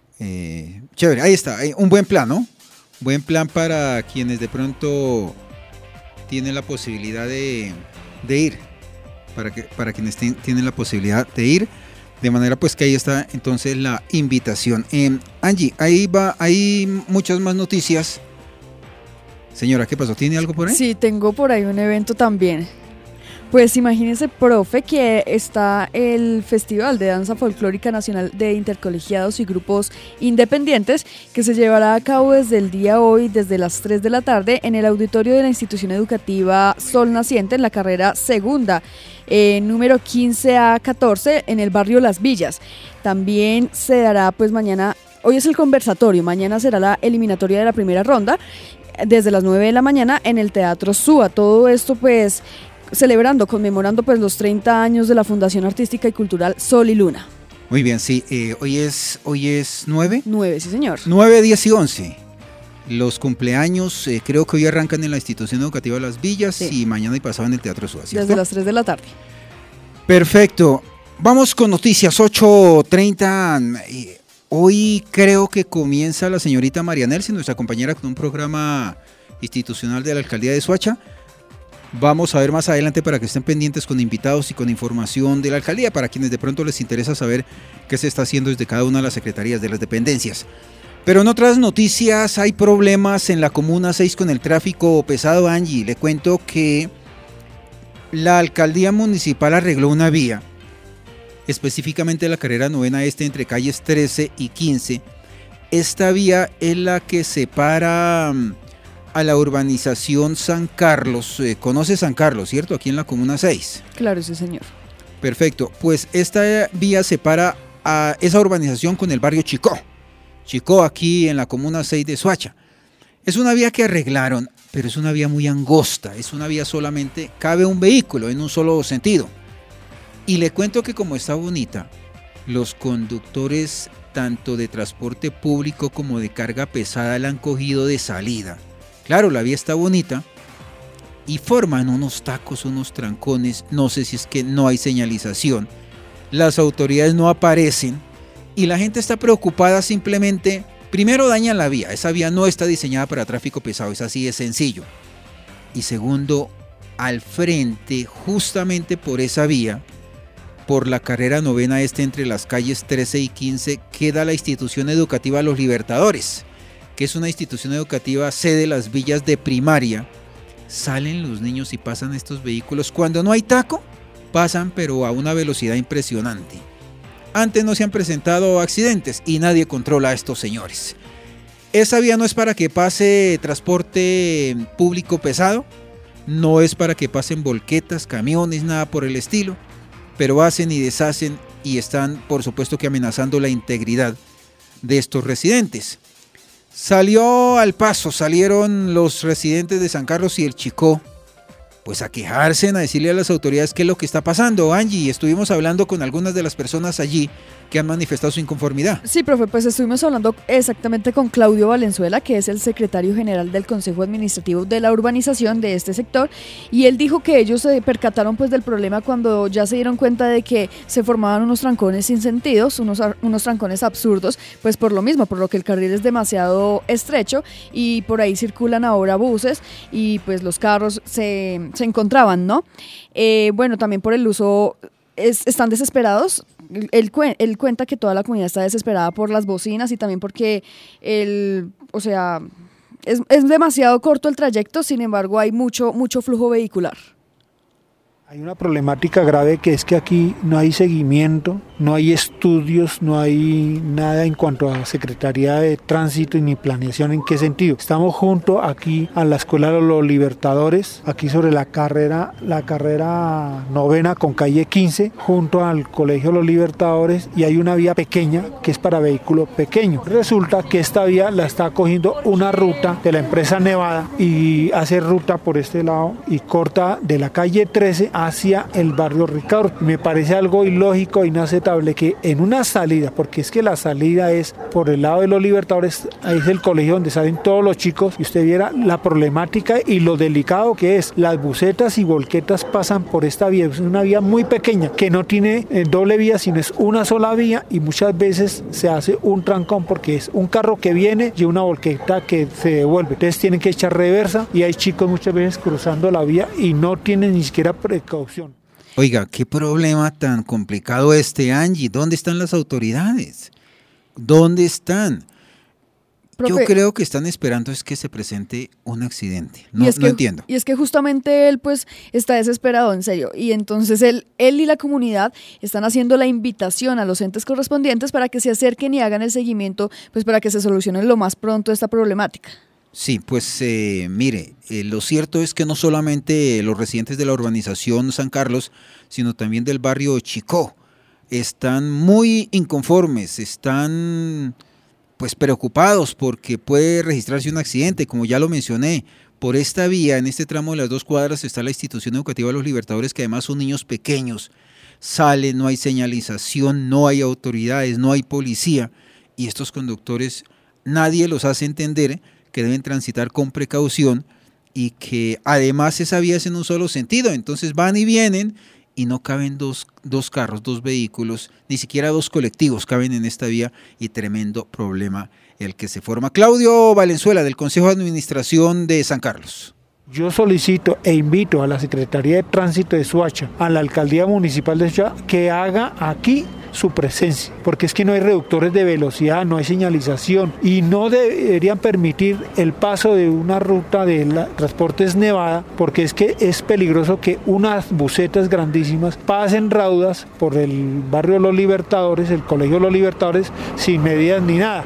[SPEAKER 4] Eh, chévere, ahí está, eh, un buen plan, ¿no? Buen plan para quienes de pronto tienen la posibilidad de, de ir, para, que, para quienes ten- tienen la posibilidad de ir, de manera pues que ahí está entonces la invitación. Eh, Angie, ahí va, hay muchas más noticias. Señora, ¿qué pasó? ¿Tiene algo por ahí?
[SPEAKER 3] Sí, tengo por ahí un evento también. Pues imagínese, profe, que está el Festival de Danza Folclórica Nacional de Intercolegiados y Grupos Independientes, que se llevará a cabo desde el día hoy, desde las tres de la tarde, en el auditorio de la institución educativa Sol Naciente, en la carrera segunda, eh, número quince a catorce, en el barrio Las Villas. También se dará, pues mañana, hoy es el conversatorio, mañana será la eliminatoria de la primera ronda, desde las nueve de la mañana en el Teatro Súa. Todo esto, pues, celebrando, conmemorando pues los treinta años de la Fundación Artística y Cultural Sol y Luna.
[SPEAKER 4] Muy bien, sí, eh, hoy es hoy es nueve.
[SPEAKER 3] nueve, sí señor.
[SPEAKER 4] nueve, diez y once. Los cumpleaños eh, creo que hoy arrancan en la institución educativa Las Villas, sí, y mañana y pasado en el Teatro Súa, ¿cierto?
[SPEAKER 3] Desde las tres de la tarde.
[SPEAKER 4] Perfecto. Vamos con noticias, ocho treinta. Eh, hoy creo que comienza la señorita María Nelson, nuestra compañera, con un programa institucional de la Alcaldía de Soacha. Vamos a ver más adelante para que estén pendientes con invitados y con información de la alcaldía, para quienes de pronto les interesa saber qué se está haciendo desde cada una de las secretarías de las dependencias. Pero en otras noticias hay problemas en la Comuna seis con el tráfico pesado, Angie. Le cuento que la alcaldía municipal arregló una vía, específicamente la carrera novena este entre calles trece y quince. Esta vía es la que separa a la urbanización San Carlos. Eh, conoce San Carlos, ¿cierto? Aquí en la Comuna seis.
[SPEAKER 3] Claro, sí señor.
[SPEAKER 4] Perfecto, pues esta vía separa a esa urbanización con el barrio Chicó. Chicó, aquí en la Comuna seis de Soacha. Es una vía que arreglaron, pero es una vía muy angosta, es una vía solamente, cabe un vehículo en un solo sentido. Y le cuento que como está bonita, los conductores tanto de transporte público como de carga pesada la han cogido de salida. Claro, la vía está bonita y forman unos tacos, unos trancones, no sé si es que no hay señalización, las autoridades no aparecen y la gente está preocupada simplemente. Primero, dañan la vía, esa vía no está diseñada para tráfico pesado, es así de sencillo. Y segundo, al frente, justamente por esa vía, por la carrera novena este entre las calles trece y quince, queda la institución educativa Los Libertadores, que es una institución educativa sede de las villas de primaria, salen los niños y pasan estos vehículos. Cuando no hay taco, pasan pero a una velocidad impresionante. Antes no se han presentado accidentes y nadie controla a estos señores. Esa vía no es para que pase transporte público pesado, no es para que pasen volquetas, camiones, nada por el estilo, pero hacen y deshacen y están, por supuesto, que amenazando la integridad de estos residentes. Salió al paso, salieron los residentes de San Carlos y el Chicó, pues a quejarse, a decirle a las autoridades qué es lo que está pasando, Angie, y estuvimos hablando con algunas de las personas allí que han manifestado su inconformidad.
[SPEAKER 3] Sí, profe, pues estuvimos hablando exactamente con Claudio Valenzuela, que es el secretario general del Consejo Administrativo de la Urbanización de este sector, y él dijo que ellos se percataron pues del problema cuando ya se dieron cuenta de que se formaban unos trancones sin sentidos, unos, unos trancones absurdos, pues por lo mismo, por lo que el carril es demasiado estrecho y por ahí circulan ahora buses y pues los carros se, se encontraban, ¿no? Eh, bueno, también por el uso... Es, están desesperados. Él, él cuenta que toda la comunidad está desesperada por las bocinas y también porque el, o sea, es, es demasiado corto el trayecto, sin embargo hay mucho, mucho flujo vehicular.
[SPEAKER 5] Hay una problemática grave que es que aquí no hay seguimiento, no hay estudios, no hay nada en cuanto a Secretaría de Tránsito ni planeación. ¿En qué sentido? Estamos junto aquí a la Escuela de los Libertadores, aquí sobre la carrera, la carrera novena con calle quince, junto al Colegio de los Libertadores, y hay una vía pequeña que es para vehículos pequeños. Resulta que esta vía la está cogiendo una ruta de la empresa Nevada y hace ruta por este lado y corta de la calle trece hacia el barrio Ricardo. Me parece algo ilógico e inaceptable que en una salida, porque es que la salida es por el lado de los Libertadores, ahí es el colegio donde salen todos los chicos, y usted viera la problemática y lo delicado que es. Las busetas y volquetas pasan por esta vía, es una vía muy pequeña que no tiene eh, doble vía, sino es una sola vía, y muchas veces se hace un trancón porque es un carro que viene y una volqueta que se devuelve. Entonces tienen que echar reversa y hay chicos muchas veces cruzando la vía y no tienen ni siquiera precaución.
[SPEAKER 4] Oiga, qué problema tan complicado este, Angie. ¿Dónde están las autoridades? ¿Dónde están? Profe, yo creo que están esperando es que se presente un accidente. No,
[SPEAKER 3] es que,
[SPEAKER 4] no entiendo.
[SPEAKER 3] Y es que justamente él pues está desesperado, en serio. Y entonces él, él y la comunidad están haciendo la invitación a los entes correspondientes para que se acerquen y hagan el seguimiento, pues para que se solucione lo más pronto esta problemática.
[SPEAKER 4] Sí, pues eh, mire, eh, lo cierto es que no solamente los residentes de la urbanización San Carlos, sino también del barrio Chicó, están muy inconformes, están pues preocupados porque puede registrarse un accidente, como ya lo mencioné. Por esta vía, en este tramo de las dos cuadras, está la institución educativa de los Libertadores, que además son niños pequeños. Salen, no hay señalización, no hay autoridades, no hay policía, y estos conductores nadie los hace entender que deben transitar con precaución y que además esa vía es en un solo sentido, entonces van y vienen y no caben dos, dos carros, dos vehículos, ni siquiera dos colectivos caben en esta vía, y tremendo problema el que se forma. Claudio Valenzuela, del Consejo de Administración de San Carlos.
[SPEAKER 5] Yo solicito e invito a la Secretaría de Tránsito de Soacha, a la Alcaldía Municipal de Soacha, que haga aquí su presencia, porque es que no hay reductores de velocidad, no hay señalización y no deberían permitir el paso de una ruta de la, transportes Nevada, porque es que es peligroso que unas busetas grandísimas pasen raudas por el barrio de los Libertadores, el Colegio de los Libertadores, sin medidas ni nada.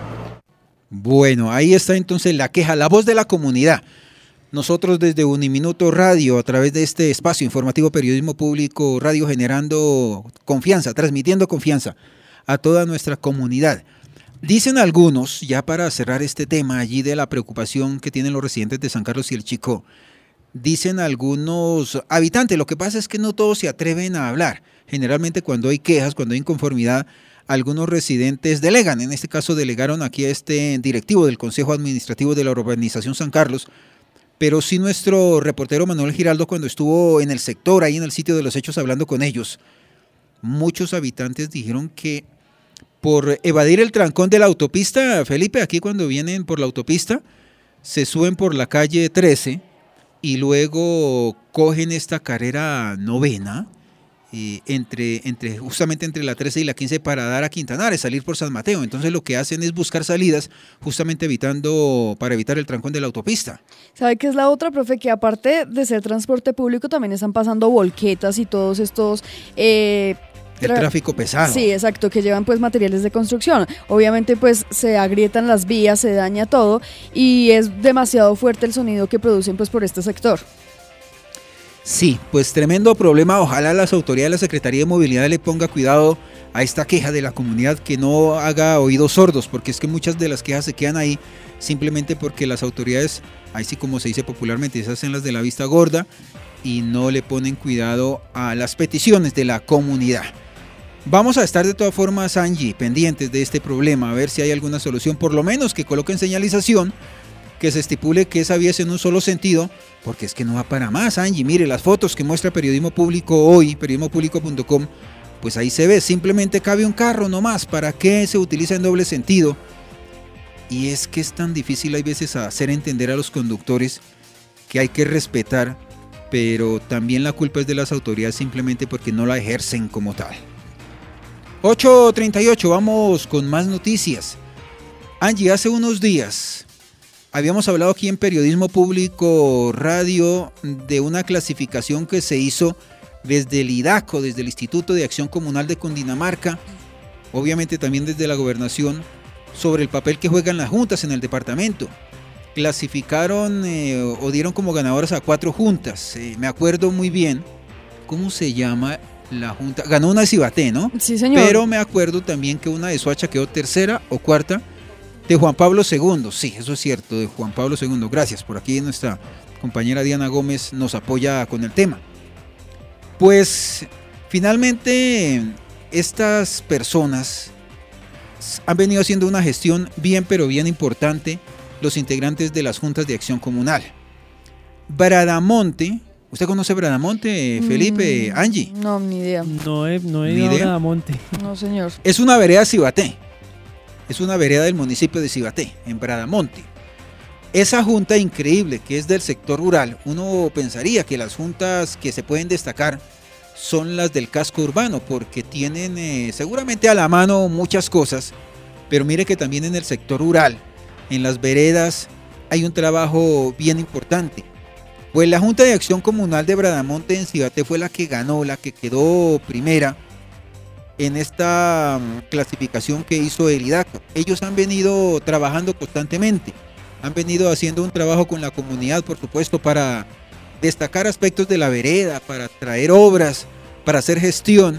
[SPEAKER 4] Bueno, ahí está entonces la queja, la voz de la comunidad. Nosotros desde Uniminuto Radio, a través de este espacio informativo Periodismo Público Radio, generando confianza, transmitiendo confianza a toda nuestra comunidad. Dicen algunos, ya para cerrar este tema allí de la preocupación que tienen los residentes de San Carlos y el Chicó, dicen algunos habitantes, lo que pasa es que no todos se atreven a hablar. Generalmente cuando hay quejas, cuando hay inconformidad, algunos residentes delegan. En este caso delegaron aquí a este directivo del Consejo Administrativo de la Urbanización San Carlos. Pero sí nuestro reportero Manuel Giraldo, cuando estuvo en el sector, ahí en el sitio de los hechos hablando con ellos, muchos habitantes dijeron que por evadir el trancón de la autopista, Felipe, aquí cuando vienen por la autopista, se suben por la calle trece y luego cogen esta carrera novena, eh, entre, entre, justamente entre la trece y la quince para dar a Quintanares, salir por San Mateo. Entonces lo que hacen es buscar salidas justamente evitando, para evitar el trancón de la autopista.
[SPEAKER 3] ¿Sabe qué es la otra, profe? Que aparte de ser transporte público también están pasando volquetas y todos estos... Eh,
[SPEAKER 4] El tráfico pesado.
[SPEAKER 3] Sí, exacto, que llevan pues materiales de construcción. Obviamente pues se agrietan las vías, se daña todo y es demasiado fuerte el sonido que producen pues por este sector.
[SPEAKER 4] Sí, pues tremendo problema. Ojalá las autoridades de la Secretaría de Movilidad le ponga cuidado a esta queja de la comunidad, que no haga oídos sordos, porque es que muchas de las quejas se quedan ahí simplemente porque las autoridades, ahí sí como se dice popularmente, se hacen las de la vista gorda y no le ponen cuidado a las peticiones de la comunidad. Vamos a estar de todas formas, Angie, pendientes de este problema, a ver si hay alguna solución, por lo menos que coloquen señalización, que se estipule que esa vía es en un solo sentido, porque es que no va para más, Angie. Mire, las fotos que muestra Periodismo Público hoy, periodismo público punto com, pues ahí se ve, simplemente cabe un carro nomás, ¿para qué se utiliza en doble sentido? Y es que es tan difícil hay veces hacer entender a los conductores que hay que respetar, pero también la culpa es de las autoridades simplemente porque no la ejercen como tal. ocho treinta y ocho, vamos con más noticias. Angie, hace unos días habíamos hablado aquí en Periodismo Público Radio de una clasificación que se hizo desde el IDACO, desde el Instituto de Acción Comunal de Cundinamarca, obviamente también desde la gobernación, sobre el papel que juegan las juntas en el departamento. Clasificaron eh, o dieron como ganadoras a cuatro juntas, eh, me acuerdo muy bien, ¿cómo se llama? La junta, ganó una de Cibaté, ¿no?
[SPEAKER 3] Sí, señor.
[SPEAKER 4] Pero me acuerdo también que una de Soacha quedó tercera o cuarta, de Juan Pablo segundo. Sí, eso es cierto, de Juan Pablo segundo. Gracias, por aquí nuestra compañera Diana Gómez nos apoya con el tema. Pues finalmente estas personas han venido haciendo una gestión bien pero bien importante, los integrantes de las juntas de acción comunal. Bradamonte, ¿usted conoce Bradamonte, Felipe,
[SPEAKER 3] mm,
[SPEAKER 4] Angie?
[SPEAKER 3] No, ni idea.
[SPEAKER 2] No he, no he
[SPEAKER 4] Ni
[SPEAKER 2] ido a
[SPEAKER 4] idea.
[SPEAKER 2] Bradamonte.
[SPEAKER 3] No, señor.
[SPEAKER 4] Es una vereda de Cibaté, es una vereda del municipio de Cibaté, en Bradamonte. Esa junta increíble que es del sector rural, uno pensaría que las juntas que se pueden destacar son las del casco urbano, porque tienen eh, seguramente a la mano muchas cosas, pero mire que también en el sector rural, en las veredas, hay un trabajo bien importante. Pues la Junta de Acción Comunal de Bradamonte en Cibaté fue la que ganó, la que quedó primera en esta clasificación que hizo el IDACO. Ellos han venido trabajando constantemente, han venido haciendo un trabajo con la comunidad, por supuesto, para destacar aspectos de la vereda, para traer obras, para hacer gestión,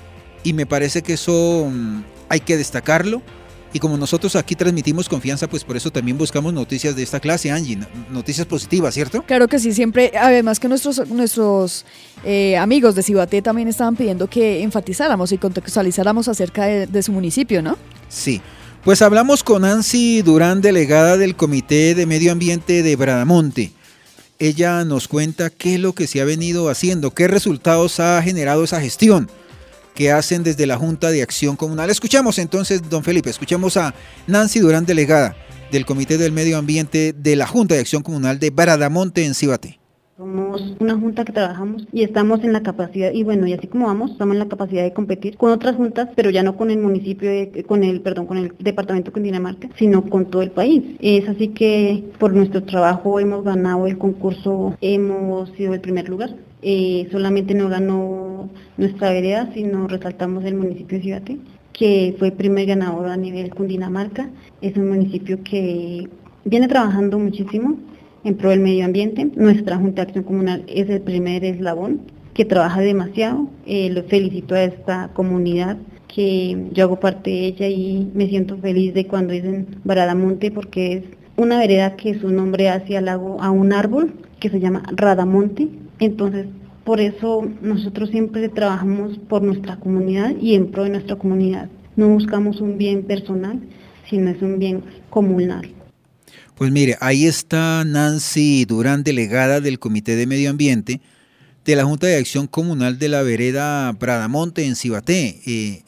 [SPEAKER 4] y me parece que eso um, hay que destacarlo. Y como nosotros aquí transmitimos confianza, pues por eso también buscamos noticias de esta clase, Angie, noticias positivas, ¿cierto?
[SPEAKER 3] Claro que sí, siempre, además que nuestros, nuestros eh, amigos de Cibaté también estaban pidiendo que enfatizáramos y contextualizáramos acerca de, de su municipio, ¿no?
[SPEAKER 4] Sí, pues hablamos con Nancy Durán, delegada del Comité de Medio Ambiente de Bradamonte. Ella nos cuenta qué es lo que se ha venido haciendo, qué resultados ha generado esa gestión que hacen desde la Junta de Acción Comunal. Escuchamos entonces, don Felipe, escuchamos a Nancy Durán, delegada del Comité del Medio Ambiente de la Junta de Acción Comunal de Bradamonte en Cibaté.
[SPEAKER 7] Somos una junta que trabajamos y estamos en la capacidad, y bueno, y así como vamos, estamos en la capacidad de competir con otras juntas, pero ya no con el municipio, de, con el, perdón, con el departamento de Cundinamarca, sino con todo el país. Es así que por nuestro trabajo hemos ganado el concurso, hemos sido el primer lugar. Eh, solamente no ganó nuestra vereda, sino resaltamos el municipio de Cibaté, que fue el primer ganador a nivel Cundinamarca. Es un municipio que viene trabajando muchísimo en pro del medio ambiente. Nuestra Junta de Acción Comunal es el primer eslabón que trabaja demasiado. Eh, lo felicito a esta comunidad, que yo hago parte de ella y me siento feliz de cuando dicen Bradamonte, porque es una vereda que su nombre hace halago a un árbol que se llama Radamonte. Entonces, por eso nosotros siempre trabajamos por nuestra comunidad y en pro de nuestra comunidad. No buscamos un bien personal, sino es un bien comunal.
[SPEAKER 4] Pues mire, ahí está Nancy Durán, delegada del Comité de Medio Ambiente de la Junta de Acción Comunal de la Vereda Bradamonte en Cibaté. Eh,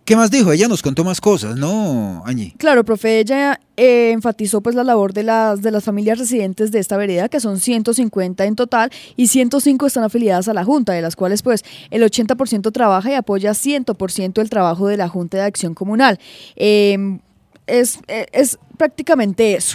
[SPEAKER 4] ¿Qué más dijo? Ella nos contó más cosas, ¿no, Angie?
[SPEAKER 3] Claro, profe, ella eh, enfatizó pues la labor de las, de las familias residentes de esta vereda, que son ciento cincuenta en total, y ciento cinco están afiliadas a la Junta, de las cuales pues el ochenta por ciento trabaja y apoya cien por ciento el trabajo de la Junta de Acción Comunal. Eh, es, es prácticamente eso.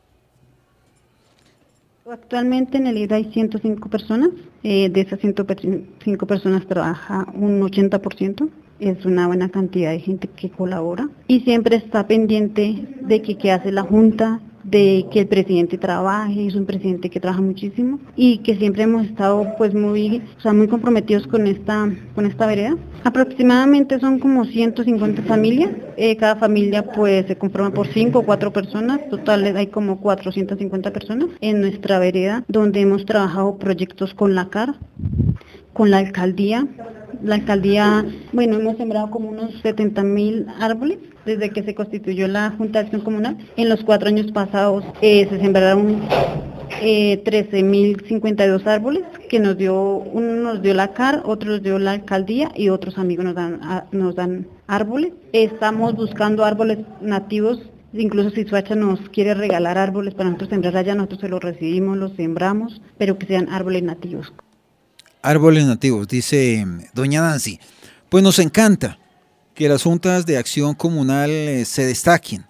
[SPEAKER 7] Actualmente en el I D A hay ciento cinco personas, eh, de esas ciento cinco personas trabaja un ochenta por ciento. Es una buena cantidad de gente que colabora y siempre está pendiente de que qué hace la Junta, de que el presidente trabaje, es un presidente que trabaja muchísimo y que siempre hemos estado pues muy, o sea, muy comprometidos con esta, con esta vereda. Aproximadamente son como ciento cincuenta familias, eh, cada familia pues se conforma por cinco o cuatro personas, total hay como cuatrocientas cincuenta personas en nuestra vereda, donde hemos trabajado proyectos con la C A R, con la alcaldía. La alcaldía, bueno, hemos sembrado como unos setenta mil árboles desde que se constituyó la Junta de Acción Comunal. En los cuatro años pasados eh, se sembraron eh, trece mil cincuenta y dos árboles que nos dio, uno nos dio la C A R, otro nos dio la alcaldía y otros amigos nos dan, a, nos dan árboles. Estamos buscando árboles nativos. Incluso si Soacha nos quiere regalar árboles para nosotros sembrar allá, nosotros se los recibimos, los sembramos, pero que sean árboles nativos.
[SPEAKER 4] Árboles nativos, dice doña Nancy. Pues nos encanta que las juntas de acción comunal eh, se destaquen,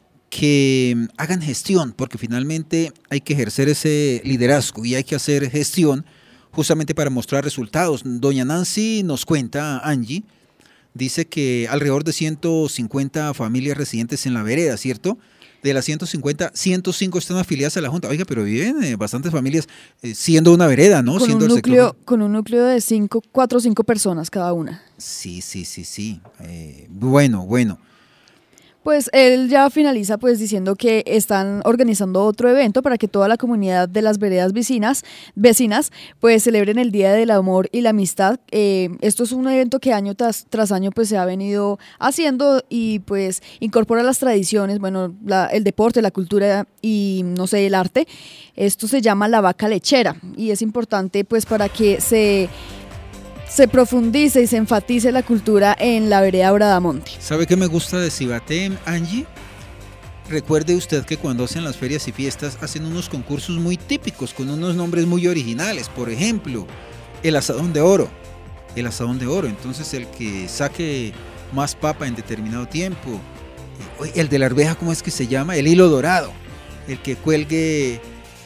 [SPEAKER 4] que eh, hagan gestión, porque finalmente hay que ejercer ese liderazgo y hay que hacer gestión justamente para mostrar resultados. Doña Nancy nos cuenta, Angie, dice que alrededor de ciento cincuenta familias residentes en la vereda, ¿cierto? De las ciento cincuenta, ciento cinco están afiliadas a la Junta. Oiga, pero viven eh, bastantes familias eh, siendo una vereda, ¿no?
[SPEAKER 3] Con,
[SPEAKER 4] siendo
[SPEAKER 3] un
[SPEAKER 4] el
[SPEAKER 3] núcleo,
[SPEAKER 4] sector...
[SPEAKER 3] con un núcleo de cinco, cuatro o cinco personas cada una.
[SPEAKER 4] Sí, sí, sí, sí. Eh, bueno, bueno.
[SPEAKER 3] Pues él ya finaliza pues diciendo que están organizando otro evento para que toda la comunidad de las veredas vecinas, vecinas pues celebren el Día del Amor y la Amistad. Eh, esto es un evento que año tras, tras año pues se ha venido haciendo y pues incorpora las tradiciones, bueno, la, el deporte, la cultura y no sé, el arte. Esto se llama la vaca lechera y es importante pues para que se... se profundice y se enfatice la cultura en la vereda Bradamonte.
[SPEAKER 4] ¿Sabe qué me gusta de Cibaté, Angie? Recuerde usted que cuando hacen las ferias y fiestas hacen unos concursos muy típicos con unos nombres muy originales. Por ejemplo, el asadón de oro. El asadón de oro. Entonces el que saque más papa en determinado tiempo. El de la arveja, ¿cómo es que se llama? El hilo dorado. El que cuelgue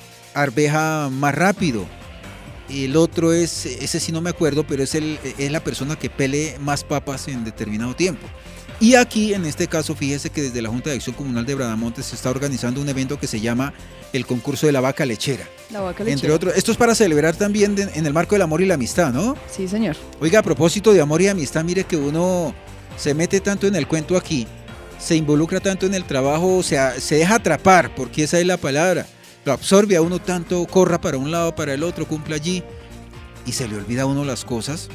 [SPEAKER 4] arveja más rápido. El otro es, ese sí no me acuerdo, pero es, el, es la persona que pele más papas en determinado tiempo. Y aquí, en este caso, fíjese que desde la Junta de Acción Comunal de Bradamonte se está organizando un evento que se llama el concurso de la vaca lechera.
[SPEAKER 3] La vaca lechera.
[SPEAKER 4] Entre otros, esto es para celebrar también de, en el marco del amor y la amistad, ¿no?
[SPEAKER 3] Sí, señor.
[SPEAKER 4] Oiga, a propósito de amor y amistad, mire que uno se mete tanto en el cuento aquí, se involucra tanto en el trabajo, o sea, se deja atrapar, porque esa es la palabra. Lo absorbe a uno tanto, corra para un lado, para el otro, cumpla allí y se le olvida a uno las cosas.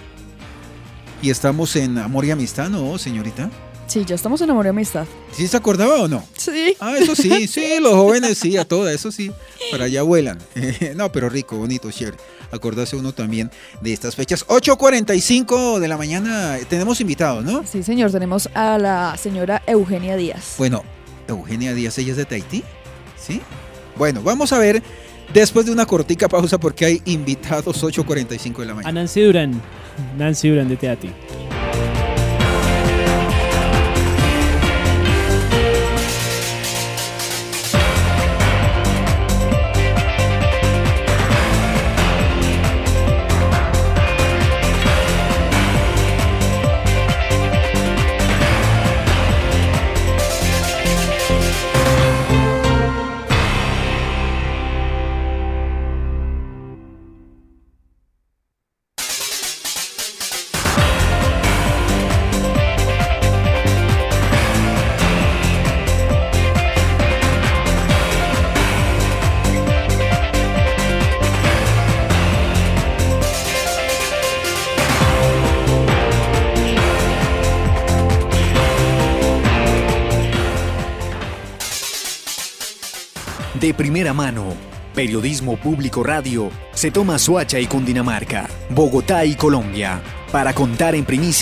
[SPEAKER 4] Y estamos en amor y amistad, ¿no, señorita?
[SPEAKER 3] Sí, ya estamos en amor y amistad.
[SPEAKER 4] ¿Sí se acordaba o no?
[SPEAKER 3] Sí.
[SPEAKER 4] Ah, eso sí, sí, los jóvenes sí, a todas, eso sí, para allá vuelan. No, pero rico, bonito, chévere. Acordarse uno también de estas fechas. ocho cuarenta y cinco de la mañana, tenemos invitados, ¿no?
[SPEAKER 3] Sí, señor, tenemos a la señora Eugenia Díaz.
[SPEAKER 4] Bueno, Eugenia Díaz, ella es de Tahití, ¿sí? Bueno, vamos a ver después de una cortica pausa porque hay invitados. Ocho cuarenta y cinco de la mañana.
[SPEAKER 2] A Nancy Durán, Nancy Durán de Teati.
[SPEAKER 9] De primera mano, Periodismo Público Radio se toma Soacha y Cundinamarca, Bogotá y Colombia, para contar en primicia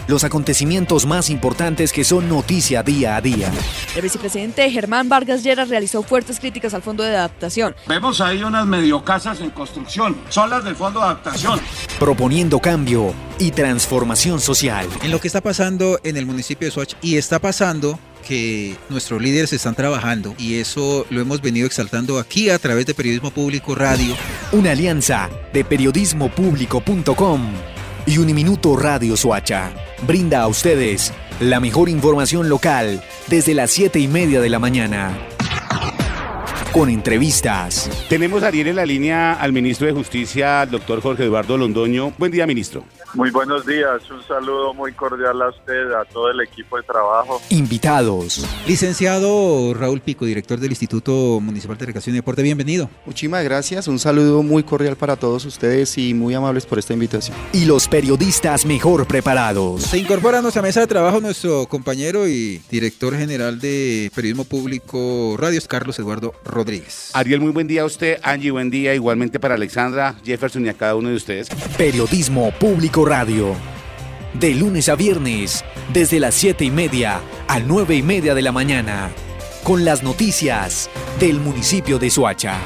[SPEAKER 9] los acontecimientos más importantes que son noticia día a día.
[SPEAKER 3] El vicepresidente Germán Vargas Lleras realizó fuertes críticas al Fondo de Adaptación.
[SPEAKER 12] Vemos ahí unas mediocasas en construcción, son las del Fondo de Adaptación.
[SPEAKER 9] Proponiendo cambio y transformación social.
[SPEAKER 4] En lo que está pasando en el municipio de Soacha, y está pasando que nuestros líderes están trabajando, y eso lo hemos venido exaltando aquí a través de Periodismo Público Radio.
[SPEAKER 9] Una alianza de periodismo público punto com y Uniminuto Radio Soacha brinda a ustedes la mejor información local desde las siete y media de la mañana. Con entrevistas.
[SPEAKER 13] Tenemos a Ariel en la línea al ministro de Justicia, al doctor Jorge Eduardo Londoño. Buen día, ministro.
[SPEAKER 14] Muy buenos días, un saludo muy cordial a usted, a todo el equipo de trabajo.
[SPEAKER 9] Invitados.
[SPEAKER 4] Licenciado Raúl Pico, director del Instituto Municipal de Recreación y Deporte, bienvenido.
[SPEAKER 15] Muchísimas gracias, un saludo muy cordial para todos ustedes y muy amables por esta invitación.
[SPEAKER 9] Y los periodistas mejor preparados.
[SPEAKER 4] Se incorpora a nuestra mesa de trabajo nuestro compañero y director general de Periodismo Público Radio, Carlos Eduardo Rodríguez.
[SPEAKER 13] Ariel, muy buen día a usted. Angie, buen día. Igualmente para Alexandra, Jefferson y a cada uno de ustedes.
[SPEAKER 9] Periodismo Público Radio. De lunes a viernes, desde las siete y media a nueve y media de la mañana, con las noticias del municipio de Soacha.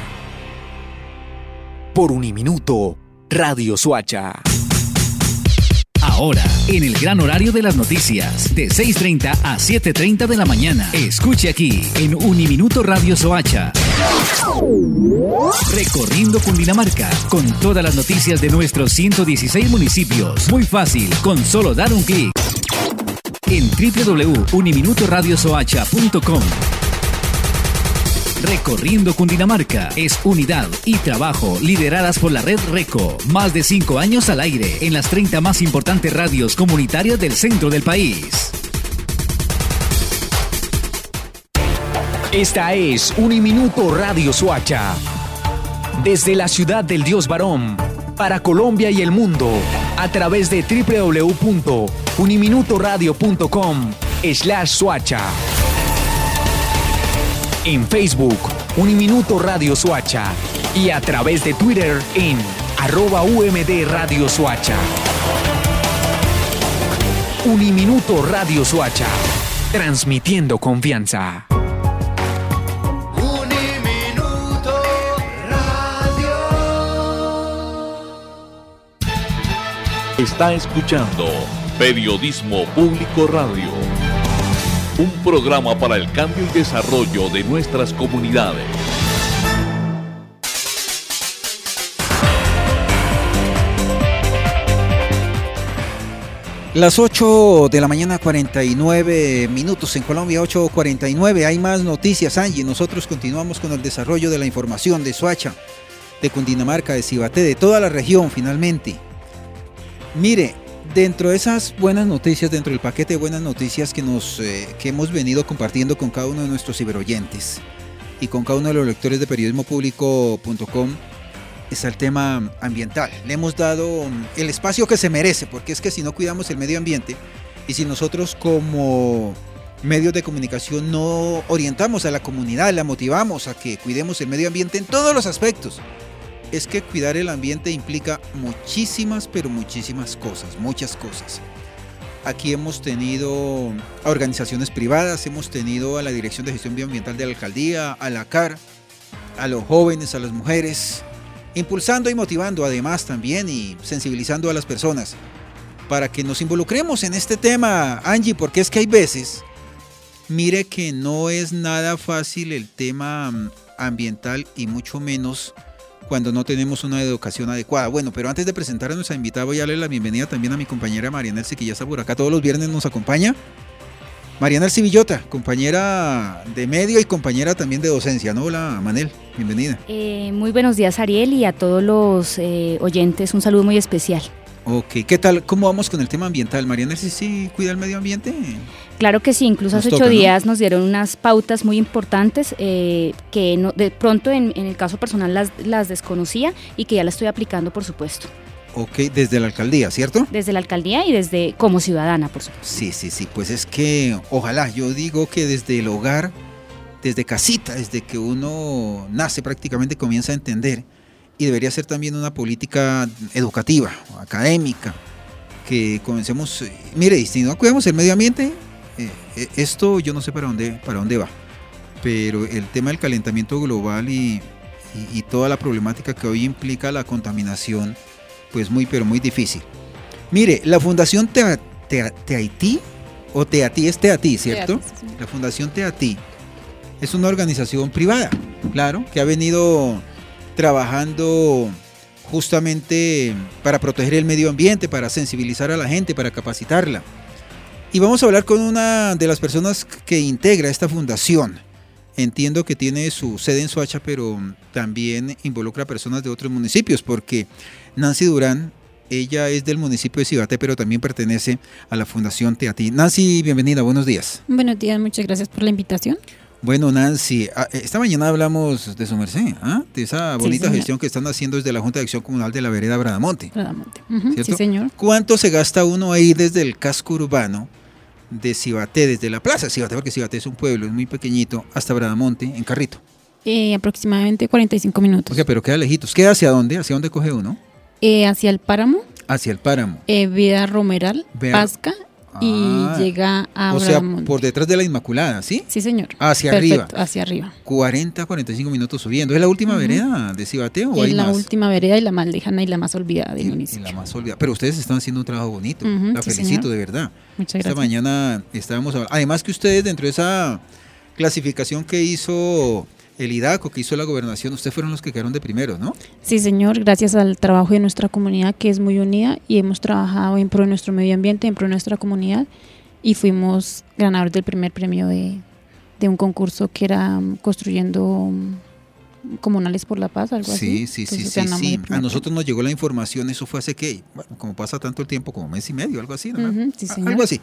[SPEAKER 9] Por Uniminuto Radio Soacha.
[SPEAKER 16] Ahora, en el gran horario de las noticias, de seis y media a siete y media de la mañana. Escuche aquí, en Uniminuto Radio Soacha. Recorriendo Cundinamarca, con todas las noticias de nuestros ciento dieciséis municipios. Muy fácil, con solo dar un clic. En doble u doble u doble u punto uniminuto radio soacha punto com. Recorriendo Cundinamarca es unidad y trabajo lideradas por la red RECO. Más de cinco años al aire en las treinta más importantes radios comunitarias del centro del país.
[SPEAKER 9] Esta es Uniminuto Radio Soacha. Desde la ciudad del Dios Varón, para Colombia y el mundo, a través de doble u doble u doble u punto uniminuto radio punto com slash Soacha. En Facebook, Uniminuto Radio Soacha, y a través de Twitter en arroba U M D Radio Soacha. Uniminuto Radio Soacha, transmitiendo confianza.
[SPEAKER 17] Uniminuto Radio.
[SPEAKER 1] Está escuchando Periodismo Público Radio. Un programa para el cambio y desarrollo de nuestras comunidades.
[SPEAKER 4] Las ocho de la mañana, cuarenta y nueve minutos en Colombia, ocho cuarenta y nueve. Hay más noticias, Angie. Nosotros continuamos con el desarrollo de la información de Soacha, de Cundinamarca, de Cibaté, de toda la región finalmente. Mire, dentro de esas buenas noticias, dentro del paquete de buenas noticias que, nos, eh, que hemos venido compartiendo con cada uno de nuestros ciberoyentes y con cada uno de los lectores de periodismo público punto com, está el tema ambiental. Le hemos dado el espacio que se merece, porque es que si no cuidamos el medio ambiente y si nosotros como medios de comunicación no orientamos a la comunidad, la motivamos a que cuidemos el medio ambiente en todos los aspectos, es que cuidar el ambiente implica muchísimas, pero muchísimas cosas, muchas cosas. Aquí hemos tenido a organizaciones privadas, hemos tenido a la Dirección de Gestión Bioambiental de la Alcaldía, a la C A R, a los jóvenes, a las mujeres, impulsando y motivando además también y sensibilizando a las personas para que nos involucremos en este tema, Angie, porque es que hay veces, mire que no es nada fácil el tema ambiental y mucho menos cuando no tenemos una educación adecuada. Bueno, pero antes de presentar a nuestra invitada voy a darle la bienvenida también a mi compañera María Nelcy, que ya está por acá, todos los viernes nos acompaña. María Nelcy Villota, compañera de medio y compañera también de docencia, ¿no? Hola, Manel, bienvenida.
[SPEAKER 27] Eh, muy buenos días, Ariel, y a todos los eh, oyentes, un saludo muy especial.
[SPEAKER 4] Ok, ¿qué tal? ¿Cómo vamos con el tema ambiental? María Nelcy, ¿sí cuida el medio ambiente?
[SPEAKER 27] Claro que sí, incluso nos hace toca, ocho días ¿no? nos dieron unas pautas muy importantes eh, que no, de pronto en, en el caso personal las, las desconocía y que ya las estoy aplicando, por supuesto.
[SPEAKER 4] Ok, desde la alcaldía, ¿cierto?
[SPEAKER 27] Desde la alcaldía y desde como ciudadana, por supuesto.
[SPEAKER 4] Sí, sí, sí, pues es que ojalá, yo digo que desde el hogar, desde casita, desde que uno nace prácticamente comienza a entender, y debería ser también una política educativa, académica, que comencemos, eh, mire, y si no cuidamos el medio ambiente, eh, eh, esto yo no sé para dónde, para dónde va, pero el tema del calentamiento global y, y, y toda la problemática que hoy implica la contaminación, pues muy, pero muy difícil. Mire, la Fundación Tea, Tea, Teatí, o Teatí, es Teatí, ¿cierto?
[SPEAKER 11] Teatí, sí.
[SPEAKER 4] La Fundación Teatí es una organización privada, claro, que ha venido trabajando justamente para proteger el medio ambiente, para sensibilizar a la gente, para capacitarla. Y vamos a hablar con una de las personas que integra esta fundación. Entiendo que tiene su sede en Soacha, pero también involucra a personas de otros municipios, porque Nancy Durán, ella es del municipio de Cibaté, pero también pertenece a la Fundación Teatí. Nancy, bienvenida, buenos días.
[SPEAKER 11] Buenos días, muchas gracias por la invitación.
[SPEAKER 4] Bueno, Nancy, esta mañana hablamos de su merced, ¿ah? De esa bonita
[SPEAKER 11] sí,
[SPEAKER 4] gestión que están haciendo desde la Junta de Acción Comunal de la Vereda Bradamonte.
[SPEAKER 11] Bradamonte. Uh-huh,
[SPEAKER 4] ¿cierto?
[SPEAKER 11] Sí, señor.
[SPEAKER 4] ¿Cuánto se gasta uno ahí desde el casco urbano de Cibaté, desde la plaza de Cibaté, porque Cibaté es un pueblo, es muy pequeñito, hasta Bradamonte, en carrito?
[SPEAKER 11] Eh, aproximadamente cuarenta y cinco minutos.
[SPEAKER 4] Ok, pero queda lejitos. ¿Queda hacia dónde? ¿Hacia dónde coge uno?
[SPEAKER 11] Eh, hacia el páramo.
[SPEAKER 4] Hacia el páramo.
[SPEAKER 11] Eh, Vía Romeral,
[SPEAKER 4] Vea.
[SPEAKER 11] Pasca. Y
[SPEAKER 4] Ah,
[SPEAKER 11] llega a
[SPEAKER 4] o sea,
[SPEAKER 11] Bradamonte.
[SPEAKER 4] por detrás de la Inmaculada, ¿sí?
[SPEAKER 11] Sí, señor.
[SPEAKER 4] Hacia
[SPEAKER 11] Perfecto,
[SPEAKER 4] arriba.
[SPEAKER 11] hacia arriba.
[SPEAKER 4] cuarenta, cuarenta y cinco minutos subiendo. ¿Es la última
[SPEAKER 11] Ujú.
[SPEAKER 4] vereda de Cibaté o
[SPEAKER 11] Es
[SPEAKER 4] hay
[SPEAKER 11] la
[SPEAKER 4] más?
[SPEAKER 11] última vereda y la más lejana y la más olvidada del
[SPEAKER 4] Y
[SPEAKER 11] municipio.
[SPEAKER 4] la más olvidada. Pero ustedes están haciendo un trabajo bonito.
[SPEAKER 11] Ujú,
[SPEAKER 4] la
[SPEAKER 11] sí,
[SPEAKER 4] felicito,
[SPEAKER 11] señor.
[SPEAKER 4] de verdad.
[SPEAKER 11] Muchas
[SPEAKER 4] Esta
[SPEAKER 11] gracias.
[SPEAKER 4] mañana estábamos hablando. Además que ustedes, dentro de esa clasificación que hizo el IDACO, que hizo la gobernación, ustedes fueron los que quedaron de primeros, ¿no?
[SPEAKER 11] Sí, señor, gracias al trabajo de nuestra comunidad, que es muy unida, y hemos trabajado en pro de nuestro medio ambiente, en pro de nuestra comunidad, y fuimos ganadores del primer premio de, de un concurso que era um, construyendo um, comunales por la paz, algo así.
[SPEAKER 4] Sí, sí, sí,
[SPEAKER 11] Entonces,
[SPEAKER 4] sí,
[SPEAKER 11] ganamos
[SPEAKER 4] sí.
[SPEAKER 11] el primer
[SPEAKER 4] A nosotros nos llegó la información, eso fue hace que, bueno, como pasa tanto el tiempo, como mes y medio, algo así, ¿no?
[SPEAKER 11] Ujú, sí,
[SPEAKER 4] A-
[SPEAKER 11] señor.
[SPEAKER 4] Algo así.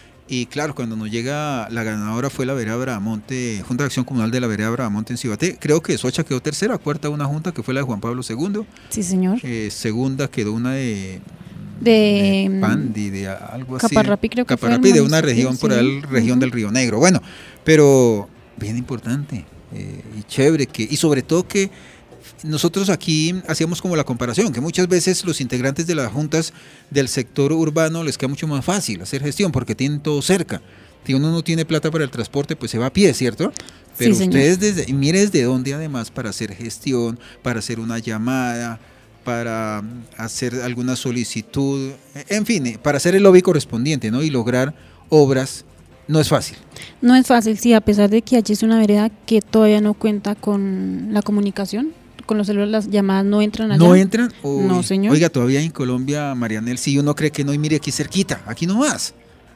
[SPEAKER 4] Y claro, cuando nos llega, la ganadora fue la Vereda Bradamonte, Junta de Acción Comunal de la Vereda Bradamonte en Cibaté. Creo que Soacha quedó tercera, cuarta una junta que fue la de Juan Pablo segundo.
[SPEAKER 11] Sí, señor.
[SPEAKER 4] Eh, segunda quedó una de,
[SPEAKER 11] De,
[SPEAKER 4] de Pandi, de algo así.
[SPEAKER 11] Caparrapi, creo que fue el
[SPEAKER 4] Caparrapi, de una
[SPEAKER 11] municipio,
[SPEAKER 4] región por
[SPEAKER 11] sí.
[SPEAKER 4] ahí, región
[SPEAKER 11] Ujú.
[SPEAKER 4] del Río Negro. Bueno, pero bien importante eh, y chévere, que y sobre todo que nosotros aquí hacíamos como la comparación, que muchas veces los integrantes de las juntas del sector urbano les queda mucho más fácil hacer gestión porque tienen todo cerca. Si uno no tiene plata para el transporte, pues se va a pie, ¿cierto? Pero
[SPEAKER 11] Sí, señor.
[SPEAKER 4] ustedes, desde, y mire desde dónde además para hacer gestión, para hacer una llamada, para hacer alguna solicitud, en fin, para hacer el lobby correspondiente, ¿no? Y lograr obras, no es fácil.
[SPEAKER 11] No es fácil, sí, a pesar de que allí es una vereda que todavía no cuenta con la comunicación, con los celulares las llamadas no entran allá.
[SPEAKER 4] ¿No entran? Uy,
[SPEAKER 11] No, señor.
[SPEAKER 4] Oiga, todavía en Colombia, Marianel, si uno cree que no, y mire aquí cerquita, aquí no más.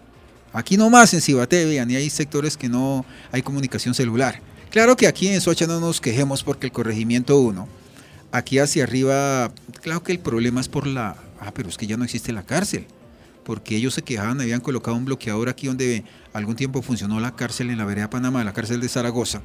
[SPEAKER 4] Aquí no más en Cibaté, vean, y hay sectores que no hay comunicación celular. Claro que aquí en Soacha no nos quejemos porque el corregimiento uno, aquí hacia arriba, claro que el problema es por la... Ah, pero es que ya no existe la cárcel, porque ellos se quejaban, habían colocado un bloqueador aquí donde algún tiempo funcionó la cárcel en la vereda Panamá, la cárcel de Zaragoza,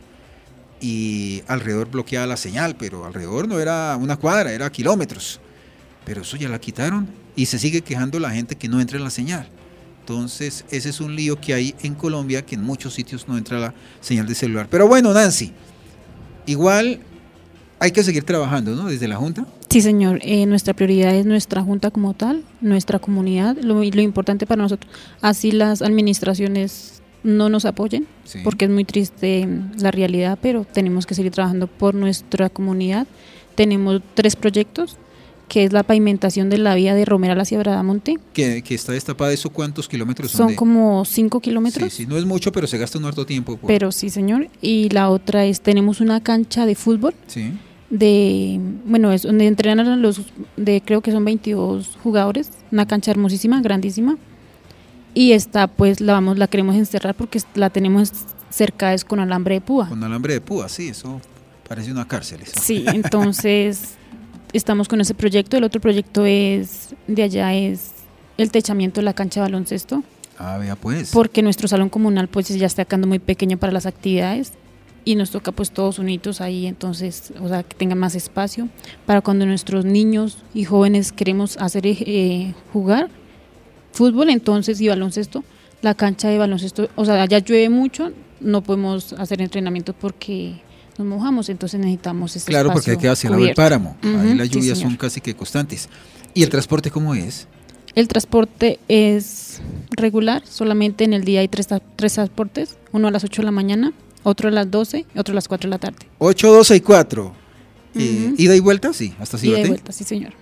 [SPEAKER 4] y alrededor bloqueaba la señal, pero alrededor no era una cuadra, era kilómetros. Pero eso ya la quitaron y se sigue quejando la gente que no entra en la señal. Entonces, ese es un lío que hay en Colombia, que en muchos sitios no entra la señal de celular. Pero bueno, Nancy, igual hay que seguir trabajando, ¿no? Desde la Junta.
[SPEAKER 11] Sí, señor. Eh, nuestra prioridad es nuestra junta como tal, nuestra comunidad, lo, lo importante para nosotros. Así las administraciones no nos apoyen,
[SPEAKER 4] Sí.
[SPEAKER 11] porque es muy triste mm, la realidad, pero tenemos que seguir trabajando por nuestra comunidad. Tenemos tres proyectos, que es la pavimentación de la vía de Romeral hacia Bradamonte.
[SPEAKER 4] Que, que está destapada, ¿eso cuántos kilómetros son?
[SPEAKER 11] Son
[SPEAKER 4] de?
[SPEAKER 11] como cinco kilómetros.
[SPEAKER 4] Sí, sí, no es mucho, pero se gasta un harto tiempo. por-
[SPEAKER 11] Pero sí, señor. Y la otra es, tenemos una cancha de fútbol
[SPEAKER 4] Sí.
[SPEAKER 11] de, bueno, es donde entrenan los, de creo que son veintidós jugadores, una cancha hermosísima, grandísima. Y esta pues la vamos, la queremos encerrar porque la tenemos cerca es con alambre de púa.
[SPEAKER 4] Con alambre de púa, sí, eso parece una cárcel. Eso.
[SPEAKER 11] Sí, entonces estamos con ese proyecto. El otro proyecto es, de allá es el techamiento de la cancha de baloncesto.
[SPEAKER 4] Ah, vea pues.
[SPEAKER 11] Porque nuestro salón comunal pues ya está quedando muy pequeño para las actividades y nos toca pues todos unidos ahí, entonces, o sea, que tengan más espacio para cuando nuestros niños y jóvenes queremos hacer eh, jugar fútbol, entonces, y baloncesto, la cancha de baloncesto, o sea, allá llueve mucho, no podemos hacer entrenamientos porque nos mojamos, entonces necesitamos ese
[SPEAKER 4] Claro, porque hay
[SPEAKER 11] espacio
[SPEAKER 4] que hacia el lado del
[SPEAKER 11] cubierto.
[SPEAKER 4] páramo, ahí
[SPEAKER 11] Ujú,
[SPEAKER 4] las
[SPEAKER 11] sí,
[SPEAKER 4] lluvias
[SPEAKER 11] señor.
[SPEAKER 4] son casi que constantes. ¿Y el transporte cómo es?
[SPEAKER 11] El transporte es regular, solamente en el día hay tres, tres transportes, uno a las ocho de la mañana, otro a las doce y otro a las cuatro de la tarde.
[SPEAKER 4] ocho, doce y cuatro. Uh-huh. eh, ¿Ida y vuelta? Sí, hasta Cibate.
[SPEAKER 11] Ida y vuelta, sí señor.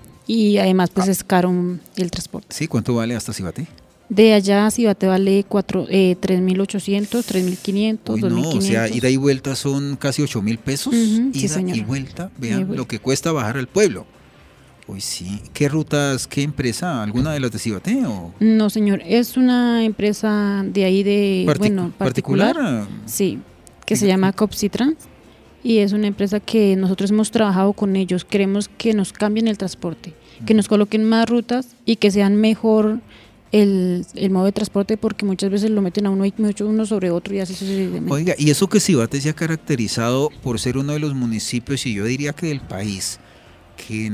[SPEAKER 11] Y además pues ah. es caro el transporte.
[SPEAKER 4] Sí, ¿cuánto vale hasta Cibate?
[SPEAKER 11] De allá a Cibate vale eh, tres mil ochocientos, tres mil quinientos, dos mil quinientos.
[SPEAKER 4] No, o sea, ida y vuelta son casi ocho mil pesos.
[SPEAKER 11] Uh-huh,
[SPEAKER 4] ida
[SPEAKER 11] sí, señor.
[SPEAKER 4] y vuelta, vean lo que cuesta bajar al pueblo. Uy, sí. ¿Qué rutas, qué empresa? ¿Alguna de las de Cibate? O?
[SPEAKER 11] No, señor, es una empresa de ahí de, Partic- bueno, particular. ¿Particular? Sí, que se llama Copsitrans y es una empresa que nosotros hemos trabajado con ellos. Queremos que nos cambien el transporte, que nos coloquen más rutas y que sean mejor el, el modo de transporte, porque muchas veces lo meten a uno y uno sobre otro y así sucesivamente.
[SPEAKER 4] Oiga, y eso que Cibate se ha caracterizado por ser uno de los municipios, y yo diría que del país, que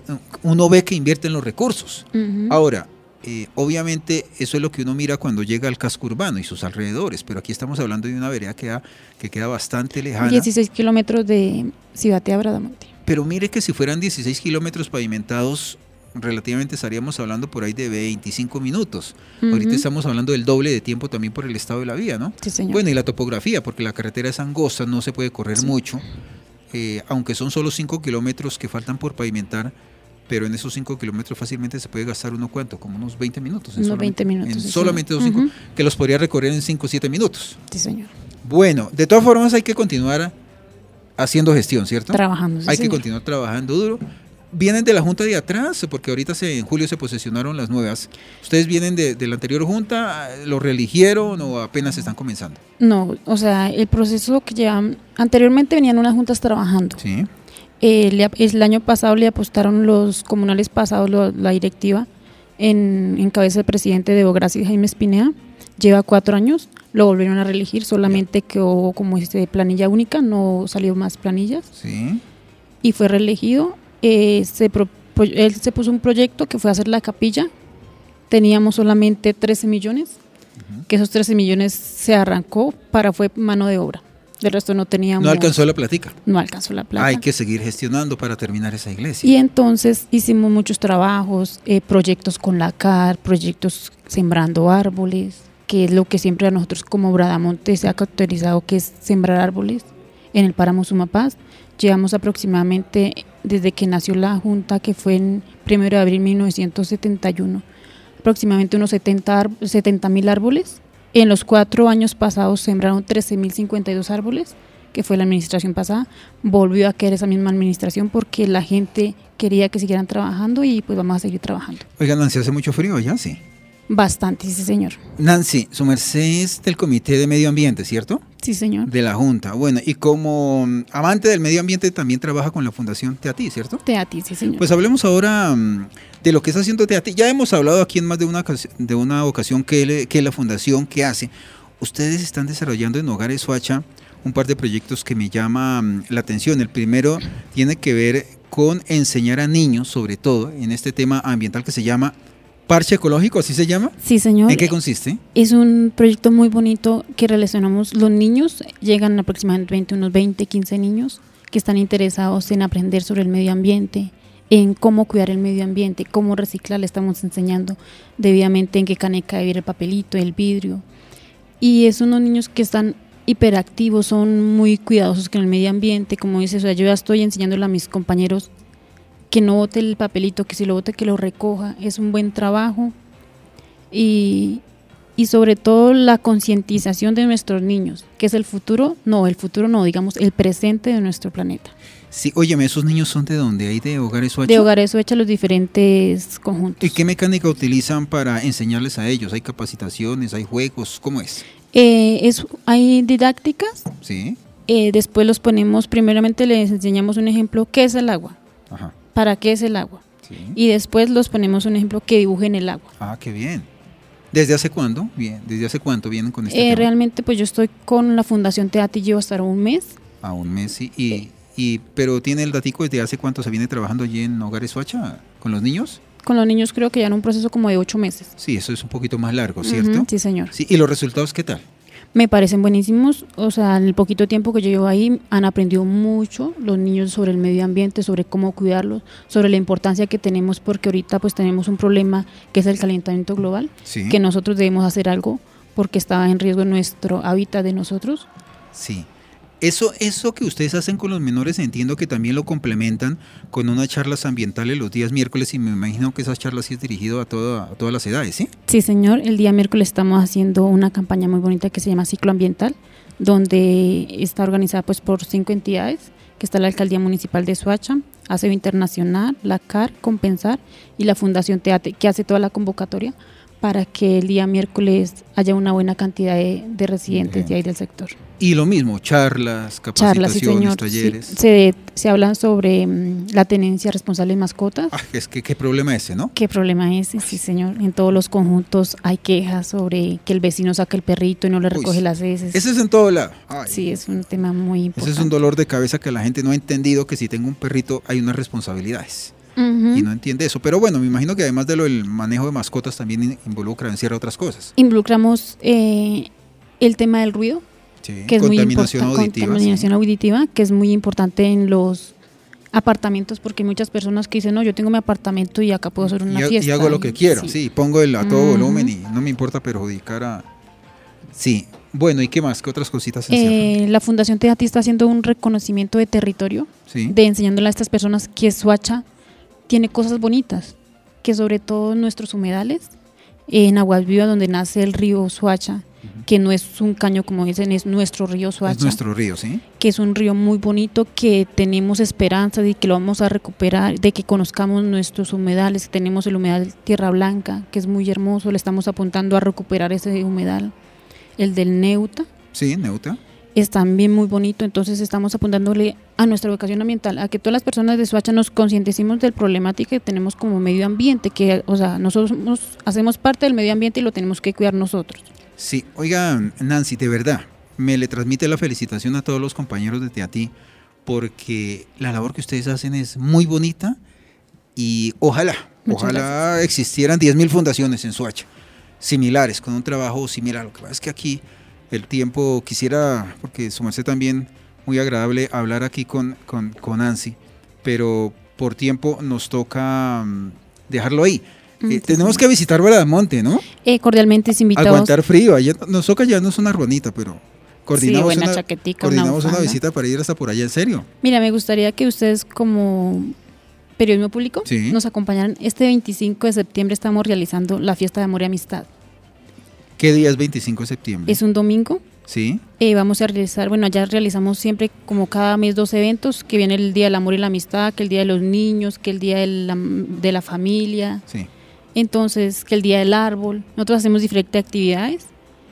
[SPEAKER 4] uno ve que invierte en los recursos. Uh-huh. Ahora, eh, obviamente eso es lo que uno mira cuando llega al casco urbano y sus alrededores, pero aquí estamos hablando de una vereda que, ha, que queda bastante lejana.
[SPEAKER 11] dieciséis kilómetros de Cibate a Bradamonte.
[SPEAKER 4] Pero mire que si fueran dieciséis kilómetros pavimentados, relativamente estaríamos hablando por ahí de veinticinco minutos. Uh-huh. Ahorita estamos hablando del doble de tiempo también por el estado de la vía, ¿no?
[SPEAKER 11] Sí, señor.
[SPEAKER 4] Bueno, y la topografía, porque la carretera es angosta, no se puede correr sí. mucho. Eh, aunque son solo cinco kilómetros que faltan por pavimentar, pero en esos cinco kilómetros fácilmente se puede gastar uno cuánto, como unos veinte minutos.
[SPEAKER 11] Unos veinte minutos.
[SPEAKER 4] En
[SPEAKER 11] sí,
[SPEAKER 4] solamente esos cinco, uh-huh. que los podría recorrer en cinco o siete minutos.
[SPEAKER 11] Sí, señor.
[SPEAKER 4] Bueno, de todas formas hay que continuar haciendo gestión, ¿cierto?
[SPEAKER 11] Trabajando, sí,
[SPEAKER 4] Hay
[SPEAKER 11] señor.
[SPEAKER 4] que continuar trabajando duro. ¿Vienen de la junta de atrás? Porque ahorita se, en julio se posesionaron las nuevas. ¿Ustedes vienen de, de la anterior junta? ¿Lo reeligieron o apenas están comenzando?
[SPEAKER 11] No, o sea, el proceso que llevan... Anteriormente venían unas juntas trabajando.
[SPEAKER 4] Sí.
[SPEAKER 11] Eh, le, el año pasado le apostaron los comunales pasados, lo, la directiva, en, en cabeza del presidente de Bogracia, Jaime Espinea. Lleva cuatro años, lo volvieron a reelegir, solamente que hubo como este, planilla única, no salió más planillas.
[SPEAKER 4] Sí.
[SPEAKER 11] Y fue reelegido. Eh, se pro, él se puso un proyecto que fue hacer la capilla. Teníamos solamente trece millones, uh-huh. que esos trece millones se arrancó para fue mano de obra. Del resto no teníamos.
[SPEAKER 4] No alcanzó la plática.
[SPEAKER 11] No alcanzó la plata.
[SPEAKER 4] Hay que seguir gestionando para terminar esa iglesia.
[SPEAKER 11] Y entonces hicimos muchos trabajos, eh, proyectos con la C A R, proyectos sembrando árboles, que es lo que siempre a nosotros como Bradamonte se ha caracterizado, que es sembrar árboles en el páramo Sumapaz. Llevamos aproximadamente, desde que nació la Junta, que fue en primero de abril de mil novecientos setenta y uno, aproximadamente unos setenta mil árboles. En los cuatro años pasados sembraron trece mil cincuenta y dos árboles, que fue la administración pasada. Volvió a caer esa misma administración porque la gente quería que siguieran trabajando y pues vamos a seguir trabajando.
[SPEAKER 4] Oiga, Nancy, ¿hace mucho frío allá? Sí.
[SPEAKER 11] Bastante, sí, señor.
[SPEAKER 4] Nancy, su merced es del Comité de Medio Ambiente, ¿cierto?
[SPEAKER 11] Sí, señor.
[SPEAKER 4] De la Junta. Bueno, y como amante del medio ambiente también trabaja con la Fundación Teatí, ¿cierto?
[SPEAKER 11] Teatí, sí, señor.
[SPEAKER 4] Pues hablemos ahora um, de lo que está haciendo Teatí. Ya hemos hablado aquí en más de una, de una ocasión que, que la Fundación que hace. Ustedes están desarrollando en Hogares Soacha un par de proyectos que me llaman la atención. El primero tiene que ver con enseñar a niños, sobre todo en este tema ambiental que se llama Parche Ecológico, ¿así se llama?
[SPEAKER 11] Sí, señor.
[SPEAKER 4] ¿En qué consiste?
[SPEAKER 11] Es un proyecto muy bonito que relacionamos los niños, llegan aproximadamente unos veinte, quince niños que están interesados en aprender sobre el medio ambiente, en cómo cuidar el medio ambiente, cómo reciclar. Le estamos enseñando debidamente en qué caneca debe ir el papelito, el vidrio. Y es unos niños que están hiperactivos, son muy cuidadosos con el medio ambiente, como dices, o sea, yo ya estoy enseñándole a mis compañeros que no bote el papelito, que si lo bote que lo recoja. Es un buen trabajo y, y sobre todo la concientización de nuestros niños, que es el futuro, no, el futuro no, digamos el presente de nuestro planeta.
[SPEAKER 4] Sí, óyeme, ¿esos niños son de dónde? ¿Hay de Hogares Soacha?
[SPEAKER 11] De Hogares Soacha, los diferentes conjuntos.
[SPEAKER 4] ¿Y qué mecánica utilizan para enseñarles a ellos? ¿Hay capacitaciones, hay juegos? ¿Cómo es?
[SPEAKER 11] Eh, es hay didácticas.
[SPEAKER 4] Sí.
[SPEAKER 11] Eh, después los ponemos, primeramente les enseñamos un ejemplo, ¿qué es el agua?
[SPEAKER 4] Ajá.
[SPEAKER 11] ¿Para qué es el agua?
[SPEAKER 4] Sí.
[SPEAKER 11] Y después los ponemos un ejemplo que dibujen el agua.
[SPEAKER 4] Ah, qué bien. ¿Desde hace cuándo? Bien. ¿Desde hace cuánto vienen con este
[SPEAKER 11] eh,
[SPEAKER 4] tema?
[SPEAKER 11] Realmente pues yo estoy con la Fundación Teatí, llevo hasta un mes.
[SPEAKER 4] Ah, un mes, sí. Y, eh. y, pero ¿tiene el datico desde hace cuánto se viene trabajando allí en Hogares Soacha con los niños?
[SPEAKER 11] Con los niños creo que ya en un proceso como de ocho meses.
[SPEAKER 4] Sí, eso es un poquito más largo, ¿cierto?
[SPEAKER 11] Uh-huh, sí, señor.
[SPEAKER 4] Sí, ¿y los resultados qué tal?
[SPEAKER 11] Me parecen buenísimos, o sea, en el poquito tiempo que yo llevo ahí han aprendido mucho los niños sobre el medio ambiente, sobre cómo cuidarlos, sobre la importancia que tenemos, porque ahorita pues tenemos un problema que es el calentamiento global,
[SPEAKER 4] Sí.
[SPEAKER 11] que nosotros debemos hacer algo porque está en riesgo nuestro hábitat de nosotros.
[SPEAKER 4] Sí. Eso, eso que ustedes hacen con los menores, entiendo que también lo complementan con unas charlas ambientales los días miércoles, y me imagino que esas charlas sí es dirigido a, toda, a todas las edades, ¿sí?
[SPEAKER 11] Sí, señor, el día miércoles estamos haciendo una campaña muy bonita que se llama Ciclo Ambiental, donde está organizada pues por cinco entidades, que está la Alcaldía Municipal de Soacha, Aseo Internacional, la C A R, Compensar y la Fundación Teate, que hace toda la convocatoria para que el día miércoles haya una buena cantidad de, de residentes
[SPEAKER 4] Bien.
[SPEAKER 11] de ahí del sector.
[SPEAKER 4] Y lo mismo, charlas,
[SPEAKER 11] Charlas, sí,
[SPEAKER 4] capacitaciones,
[SPEAKER 11] señor.
[SPEAKER 4] talleres.
[SPEAKER 11] Sí, se, se habla sobre mm, la tenencia responsable de mascotas.
[SPEAKER 4] Ah, es que qué problema ese, ¿no?
[SPEAKER 11] ¿Qué problema es ese? Sí, señor. En todos los conjuntos hay quejas sobre que el vecino saca el perrito y no le recoge
[SPEAKER 4] Uy,
[SPEAKER 11] las heces.
[SPEAKER 4] Ese es en todo lado. Ay,
[SPEAKER 11] Sí, es un tema muy importante.
[SPEAKER 4] ese es un dolor de cabeza que la gente no ha entendido, que si tengo un perrito hay unas responsabilidades.
[SPEAKER 11] Ujú.
[SPEAKER 4] Y no entiende eso. Pero bueno, me imagino que además de lo del manejo de mascotas también in- involucra en ciertas otras cosas.
[SPEAKER 11] Involucramos eh, el tema del ruido,
[SPEAKER 4] Sí,
[SPEAKER 11] que es muy
[SPEAKER 4] contaminación
[SPEAKER 11] importante,
[SPEAKER 4] auditiva.
[SPEAKER 11] contaminación auditiva, que es muy importante en los apartamentos, porque hay muchas personas que dicen, no, yo tengo mi apartamento y acá puedo hacer
[SPEAKER 4] sí.
[SPEAKER 11] una
[SPEAKER 4] y, ha-
[SPEAKER 11] fiesta.
[SPEAKER 4] y hago lo que quiero,
[SPEAKER 11] Sí.
[SPEAKER 4] sí, pongo el, a todo
[SPEAKER 11] Ujú.
[SPEAKER 4] volumen y no me importa perjudicar a... Sí, bueno, ¿y qué más? ¿Qué otras cositas se encierran?
[SPEAKER 11] Eh, la Fundación Teati está haciendo un reconocimiento de territorio,
[SPEAKER 4] Sí.
[SPEAKER 11] de enseñándole a estas personas que Soacha tiene cosas bonitas, que sobre todo en nuestros humedales, en Aguas Vivas, donde nace el río Soacha, que no es un caño como dicen, es nuestro río Soacha.
[SPEAKER 4] Es nuestro río, ¿sí?
[SPEAKER 11] Que es un río muy bonito, que tenemos esperanza de que lo vamos a recuperar, de que conozcamos nuestros humedales. Tenemos el humedal Tierra Blanca, que es muy hermoso, le estamos apuntando a recuperar ese humedal. El del Neuta
[SPEAKER 4] Sí, Neuta.
[SPEAKER 11] es también muy bonito, entonces estamos apuntándole a nuestra educación ambiental, a que todas las personas de Soacha nos concienticemos del problemática que tenemos como medio ambiente, que, o sea, nosotros nos- hacemos parte del medio ambiente y lo tenemos que cuidar nosotros.
[SPEAKER 4] Sí, oiga, Nancy, de verdad, me le transmite la felicitación a todos los compañeros de Teati, porque la labor que ustedes hacen es muy bonita y ojalá,
[SPEAKER 11] Muchas
[SPEAKER 4] ojalá existieran diez mil fundaciones en Soacha, similares, con un trabajo similar. Lo que pasa es que aquí el tiempo quisiera, porque su merced también, muy agradable hablar aquí con, con, con Nancy, pero por tiempo nos toca mm, dejarlo ahí.
[SPEAKER 11] Mm,
[SPEAKER 4] Eh,
[SPEAKER 11] sí,
[SPEAKER 4] tenemos
[SPEAKER 11] sí.
[SPEAKER 4] que visitar Bradamonte, ¿no?
[SPEAKER 11] Eh, cordialmente invitados.
[SPEAKER 4] Aguantar frío, allá nos toca llevarnos una ruanita, pero coordinamos,
[SPEAKER 11] buena
[SPEAKER 4] una,
[SPEAKER 11] chaquetica, una
[SPEAKER 4] coordinamos una,
[SPEAKER 11] bufanda.
[SPEAKER 4] visita para ir hasta por allá, en serio.
[SPEAKER 11] Mira, me gustaría que ustedes como periodismo público
[SPEAKER 4] Sí.
[SPEAKER 11] nos acompañaran. Este veinticinco de septiembre estamos realizando la fiesta de amor y amistad.
[SPEAKER 4] ¿Qué día es veinticinco de septiembre?
[SPEAKER 11] Es un domingo.
[SPEAKER 4] Sí,
[SPEAKER 11] Eh, vamos a realizar, bueno, ya realizamos siempre como cada mes dos eventos, que viene el Día del Amor y la Amistad, que el Día de los Niños, que el Día de la, de la Familia,
[SPEAKER 4] sí.
[SPEAKER 11] entonces que el Día del Árbol. Nosotros hacemos diferentes actividades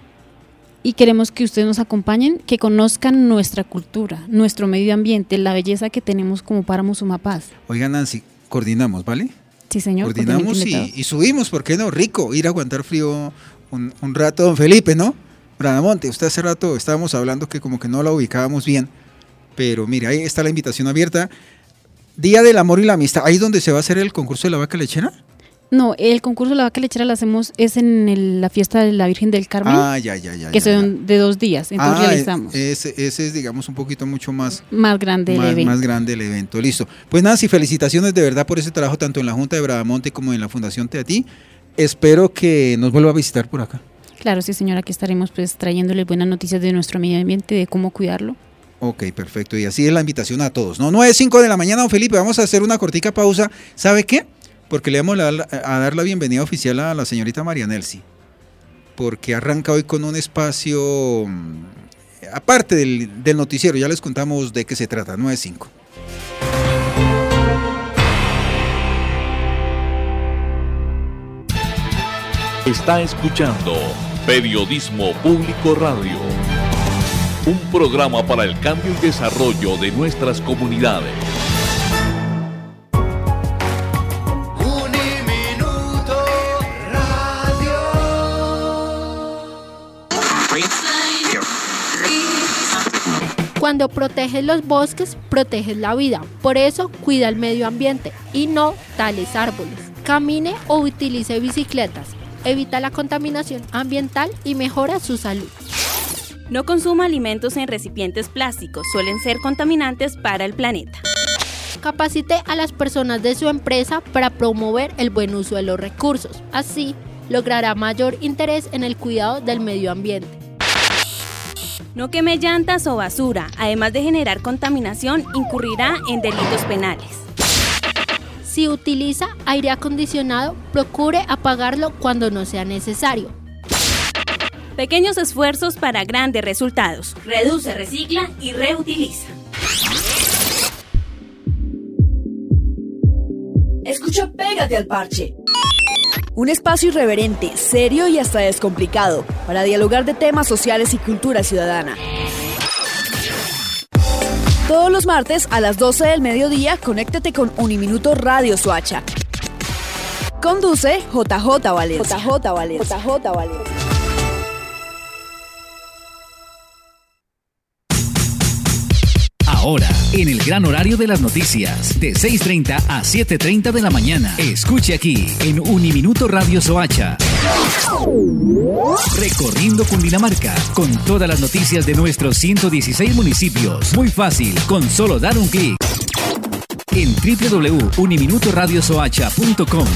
[SPEAKER 11] y queremos que ustedes nos acompañen, que conozcan nuestra cultura, nuestro medio ambiente, la belleza que tenemos como Páramo Sumapaz.
[SPEAKER 4] Oiga, Nancy, coordinamos, ¿vale?
[SPEAKER 11] Sí, señor.
[SPEAKER 4] Coordinamos
[SPEAKER 11] cordialmente
[SPEAKER 4] y,
[SPEAKER 11] invitados.
[SPEAKER 4] y subimos, ¿por qué no? Rico, ir a aguantar frío un, un rato, don Felipe, ¿no? Bradamonte, usted hace rato estábamos hablando que como que no la ubicábamos bien, pero mire, ahí está la invitación abierta. Día del Amor y la Amistad, ahí es donde se va a hacer el concurso de la vaca lechera.
[SPEAKER 11] No, el concurso de la vaca lechera lo hacemos es en el- la fiesta de la Virgen del Carmen,
[SPEAKER 4] Ah, ya, ya, ya.
[SPEAKER 11] que
[SPEAKER 4] ya, ya.
[SPEAKER 11] son de dos días, entonces
[SPEAKER 4] Ah,
[SPEAKER 11] realizamos.
[SPEAKER 4] Ese, ese es, digamos, un poquito mucho más,
[SPEAKER 11] Más grande el
[SPEAKER 4] más,
[SPEAKER 11] evento.
[SPEAKER 4] más grande el evento. Listo. Pues Nancy, felicitaciones de verdad por ese trabajo, tanto en la Junta de Bradamonte como en la Fundación Teati. Espero que nos vuelva a visitar por acá.
[SPEAKER 11] Claro, sí, señora, aquí estaremos pues trayéndole buenas noticias de nuestro medio ambiente, de cómo cuidarlo.
[SPEAKER 4] Ok, perfecto. Y así es la invitación a todos. No, nueve cinco de la mañana, don Felipe. Vamos a hacer una cortica pausa. ¿Sabe qué? Porque le vamos a dar, a dar la bienvenida oficial a la señorita María Nelsi. Porque arranca hoy con un espacio mm, aparte del, del noticiero. Ya les contamos de qué se trata. nueve cinco.
[SPEAKER 1] Está escuchando Periodismo Público Radio, un programa para el cambio y desarrollo de nuestras comunidades.
[SPEAKER 17] Uniminuto Radio.
[SPEAKER 6] Cuando proteges los bosques, proteges la vida. Por eso, cuida el medio ambiente y no tales árboles. Camine o utilice bicicletas. Evita la contaminación ambiental y mejora su salud.
[SPEAKER 18] No consuma alimentos en recipientes plásticos, suelen ser contaminantes para el planeta.
[SPEAKER 6] Capacite a las personas de su empresa para promover el buen uso de los recursos. Así, logrará mayor interés en el cuidado del medio ambiente.
[SPEAKER 18] No queme llantas o basura, además de generar contaminación, incurrirá en delitos penales.
[SPEAKER 6] Si utiliza aire acondicionado, procure apagarlo cuando no sea necesario.
[SPEAKER 18] Pequeños esfuerzos para grandes resultados. Reduce, recicla y reutiliza.
[SPEAKER 19] Escucha Pégate al Parche. Un espacio irreverente, serio y hasta descomplicado para dialogar de temas sociales y cultura ciudadana. Todos los martes a las doce del mediodía, conéctate con Uniminuto Radio Soacha. Conduce J J Valencia. J J Valencia. J J Valencia.
[SPEAKER 16] Ahora, en el gran horario de las noticias, de seis y media a siete y media de la mañana. Escuche aquí, en Uniminuto Radio Soacha. Recorriendo Cundinamarca, con todas las noticias de nuestros ciento dieciséis municipios. Muy fácil, con solo dar un clic. En doble u doble u doble u punto uniminuto radio soacha punto com.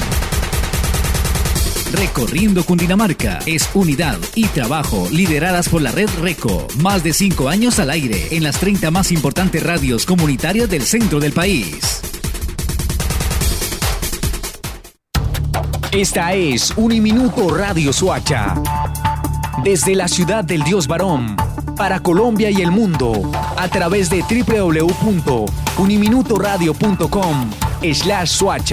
[SPEAKER 16] Recorriendo Cundinamarca es unidad y trabajo lideradas por la red RECO. Más de cinco años al aire en las treinta más importantes radios comunitarias del centro del país.
[SPEAKER 9] Esta es Uniminuto Radio Soacha. Desde la ciudad del Dios Varón, para Colombia y el mundo, a través de doble u doble u doble u punto uniminutoradio punto com slash Soacha.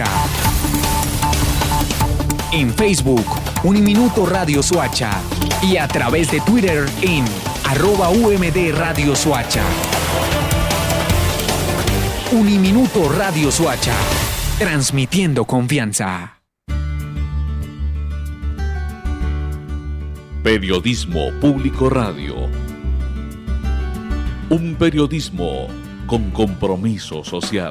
[SPEAKER 9] En Facebook, Uniminuto Radio Soacha. Y a través de Twitter en arroba U M D Radio Soacha. Uniminuto Radio Soacha. Transmitiendo confianza.
[SPEAKER 1] Periodismo Público Radio. Un periodismo con compromiso social.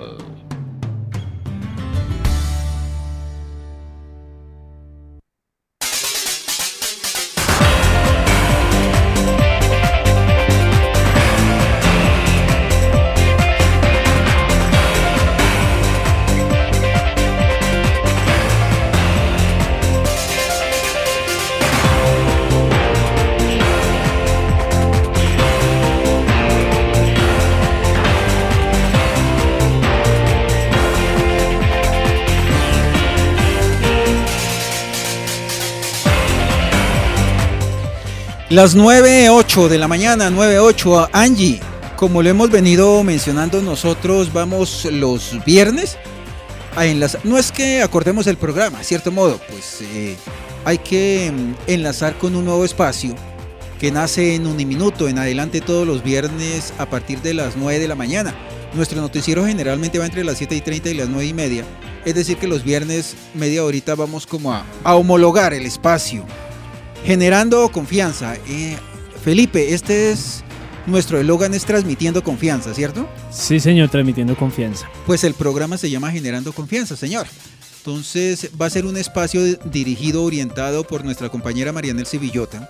[SPEAKER 4] Las nueve ocho de la mañana, nueve ocho. Angie, como lo hemos venido mencionando nosotros, vamos los viernes a enlazar. No es que acordemos el programa, de cierto modo, pues eh, hay que enlazar con un nuevo espacio que nace en Uniminuto en adelante todos los viernes a partir de las nueve de la mañana. Nuestro noticiero generalmente va entre las siete y treinta y las nueve y media. Es decir que los viernes media horita vamos como a, a homologar el espacio. Generando confianza. Eh, Felipe, este es nuestro eslogan, es transmitiendo confianza, ¿cierto?
[SPEAKER 2] Sí, señor, transmitiendo confianza.
[SPEAKER 4] Pues el programa se llama Generando Confianza, señor. Entonces va a ser un espacio dirigido, orientado por nuestra compañera Marianelsi Villota.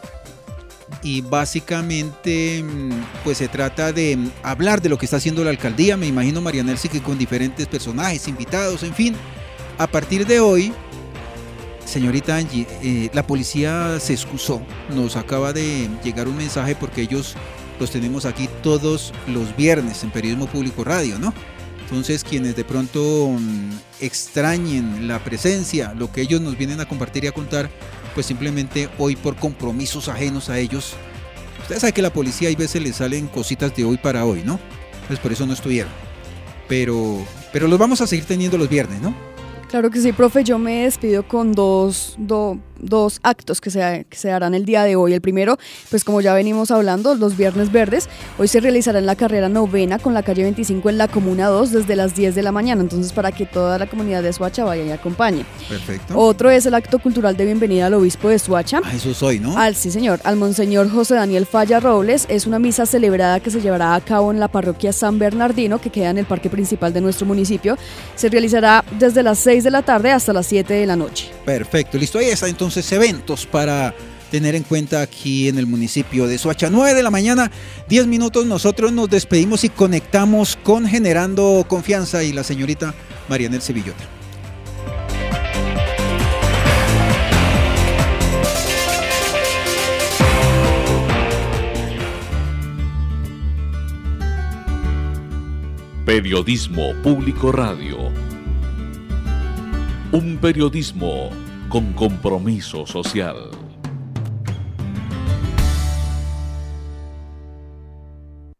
[SPEAKER 4] Y básicamente pues se trata de hablar de lo que está haciendo la alcaldía. Me imagino, Marianelsi, que con diferentes personajes, invitados, en fin. A partir de hoy, señorita Angie, eh, la policía se excusó. Nos acaba de llegar un mensaje porque ellos los tenemos aquí todos los viernes en Periodismo Público Radio, ¿no? Entonces, quienes de pronto um, extrañen la presencia, lo que ellos nos vienen a compartir y a contar, pues simplemente hoy por compromisos ajenos a ellos. Ustedes saben que la policía hay veces les salen cositas de hoy para hoy, ¿no? Pues por eso no estuvieron. Pero, pero los vamos a seguir teniendo los viernes, ¿no?
[SPEAKER 3] Claro que sí, profe. Yo me despido con dos, do, dos actos que se, que se harán el día de hoy. El primero, pues como ya venimos hablando, los Viernes Verdes. Hoy se realizará en la carrera novena con la calle veinticinco en la Comuna dos desde las diez de la mañana. Entonces, para que toda la comunidad de Soacha vaya y acompañe.
[SPEAKER 4] Perfecto.
[SPEAKER 3] Otro es el acto cultural de bienvenida al obispo de Soacha.
[SPEAKER 4] Ah, eso soy, ¿no?
[SPEAKER 3] Al, sí, señor. Al monseñor José Daniel Falla Robles. Es una misa celebrada que se llevará a cabo en la parroquia San Bernardino, que queda en el parque principal de nuestro municipio. Se realizará desde las seis de la tarde hasta las siete de la noche.
[SPEAKER 4] Perfecto, listo. Ahí está entonces eventos para tener en cuenta aquí en el municipio de Soacha. nueve de la mañana, diez minutos, nosotros nos despedimos y conectamos con Generando Confianza y la señorita Marianel Sevillota.
[SPEAKER 1] Periodismo Público Radio. Un periodismo con compromiso social.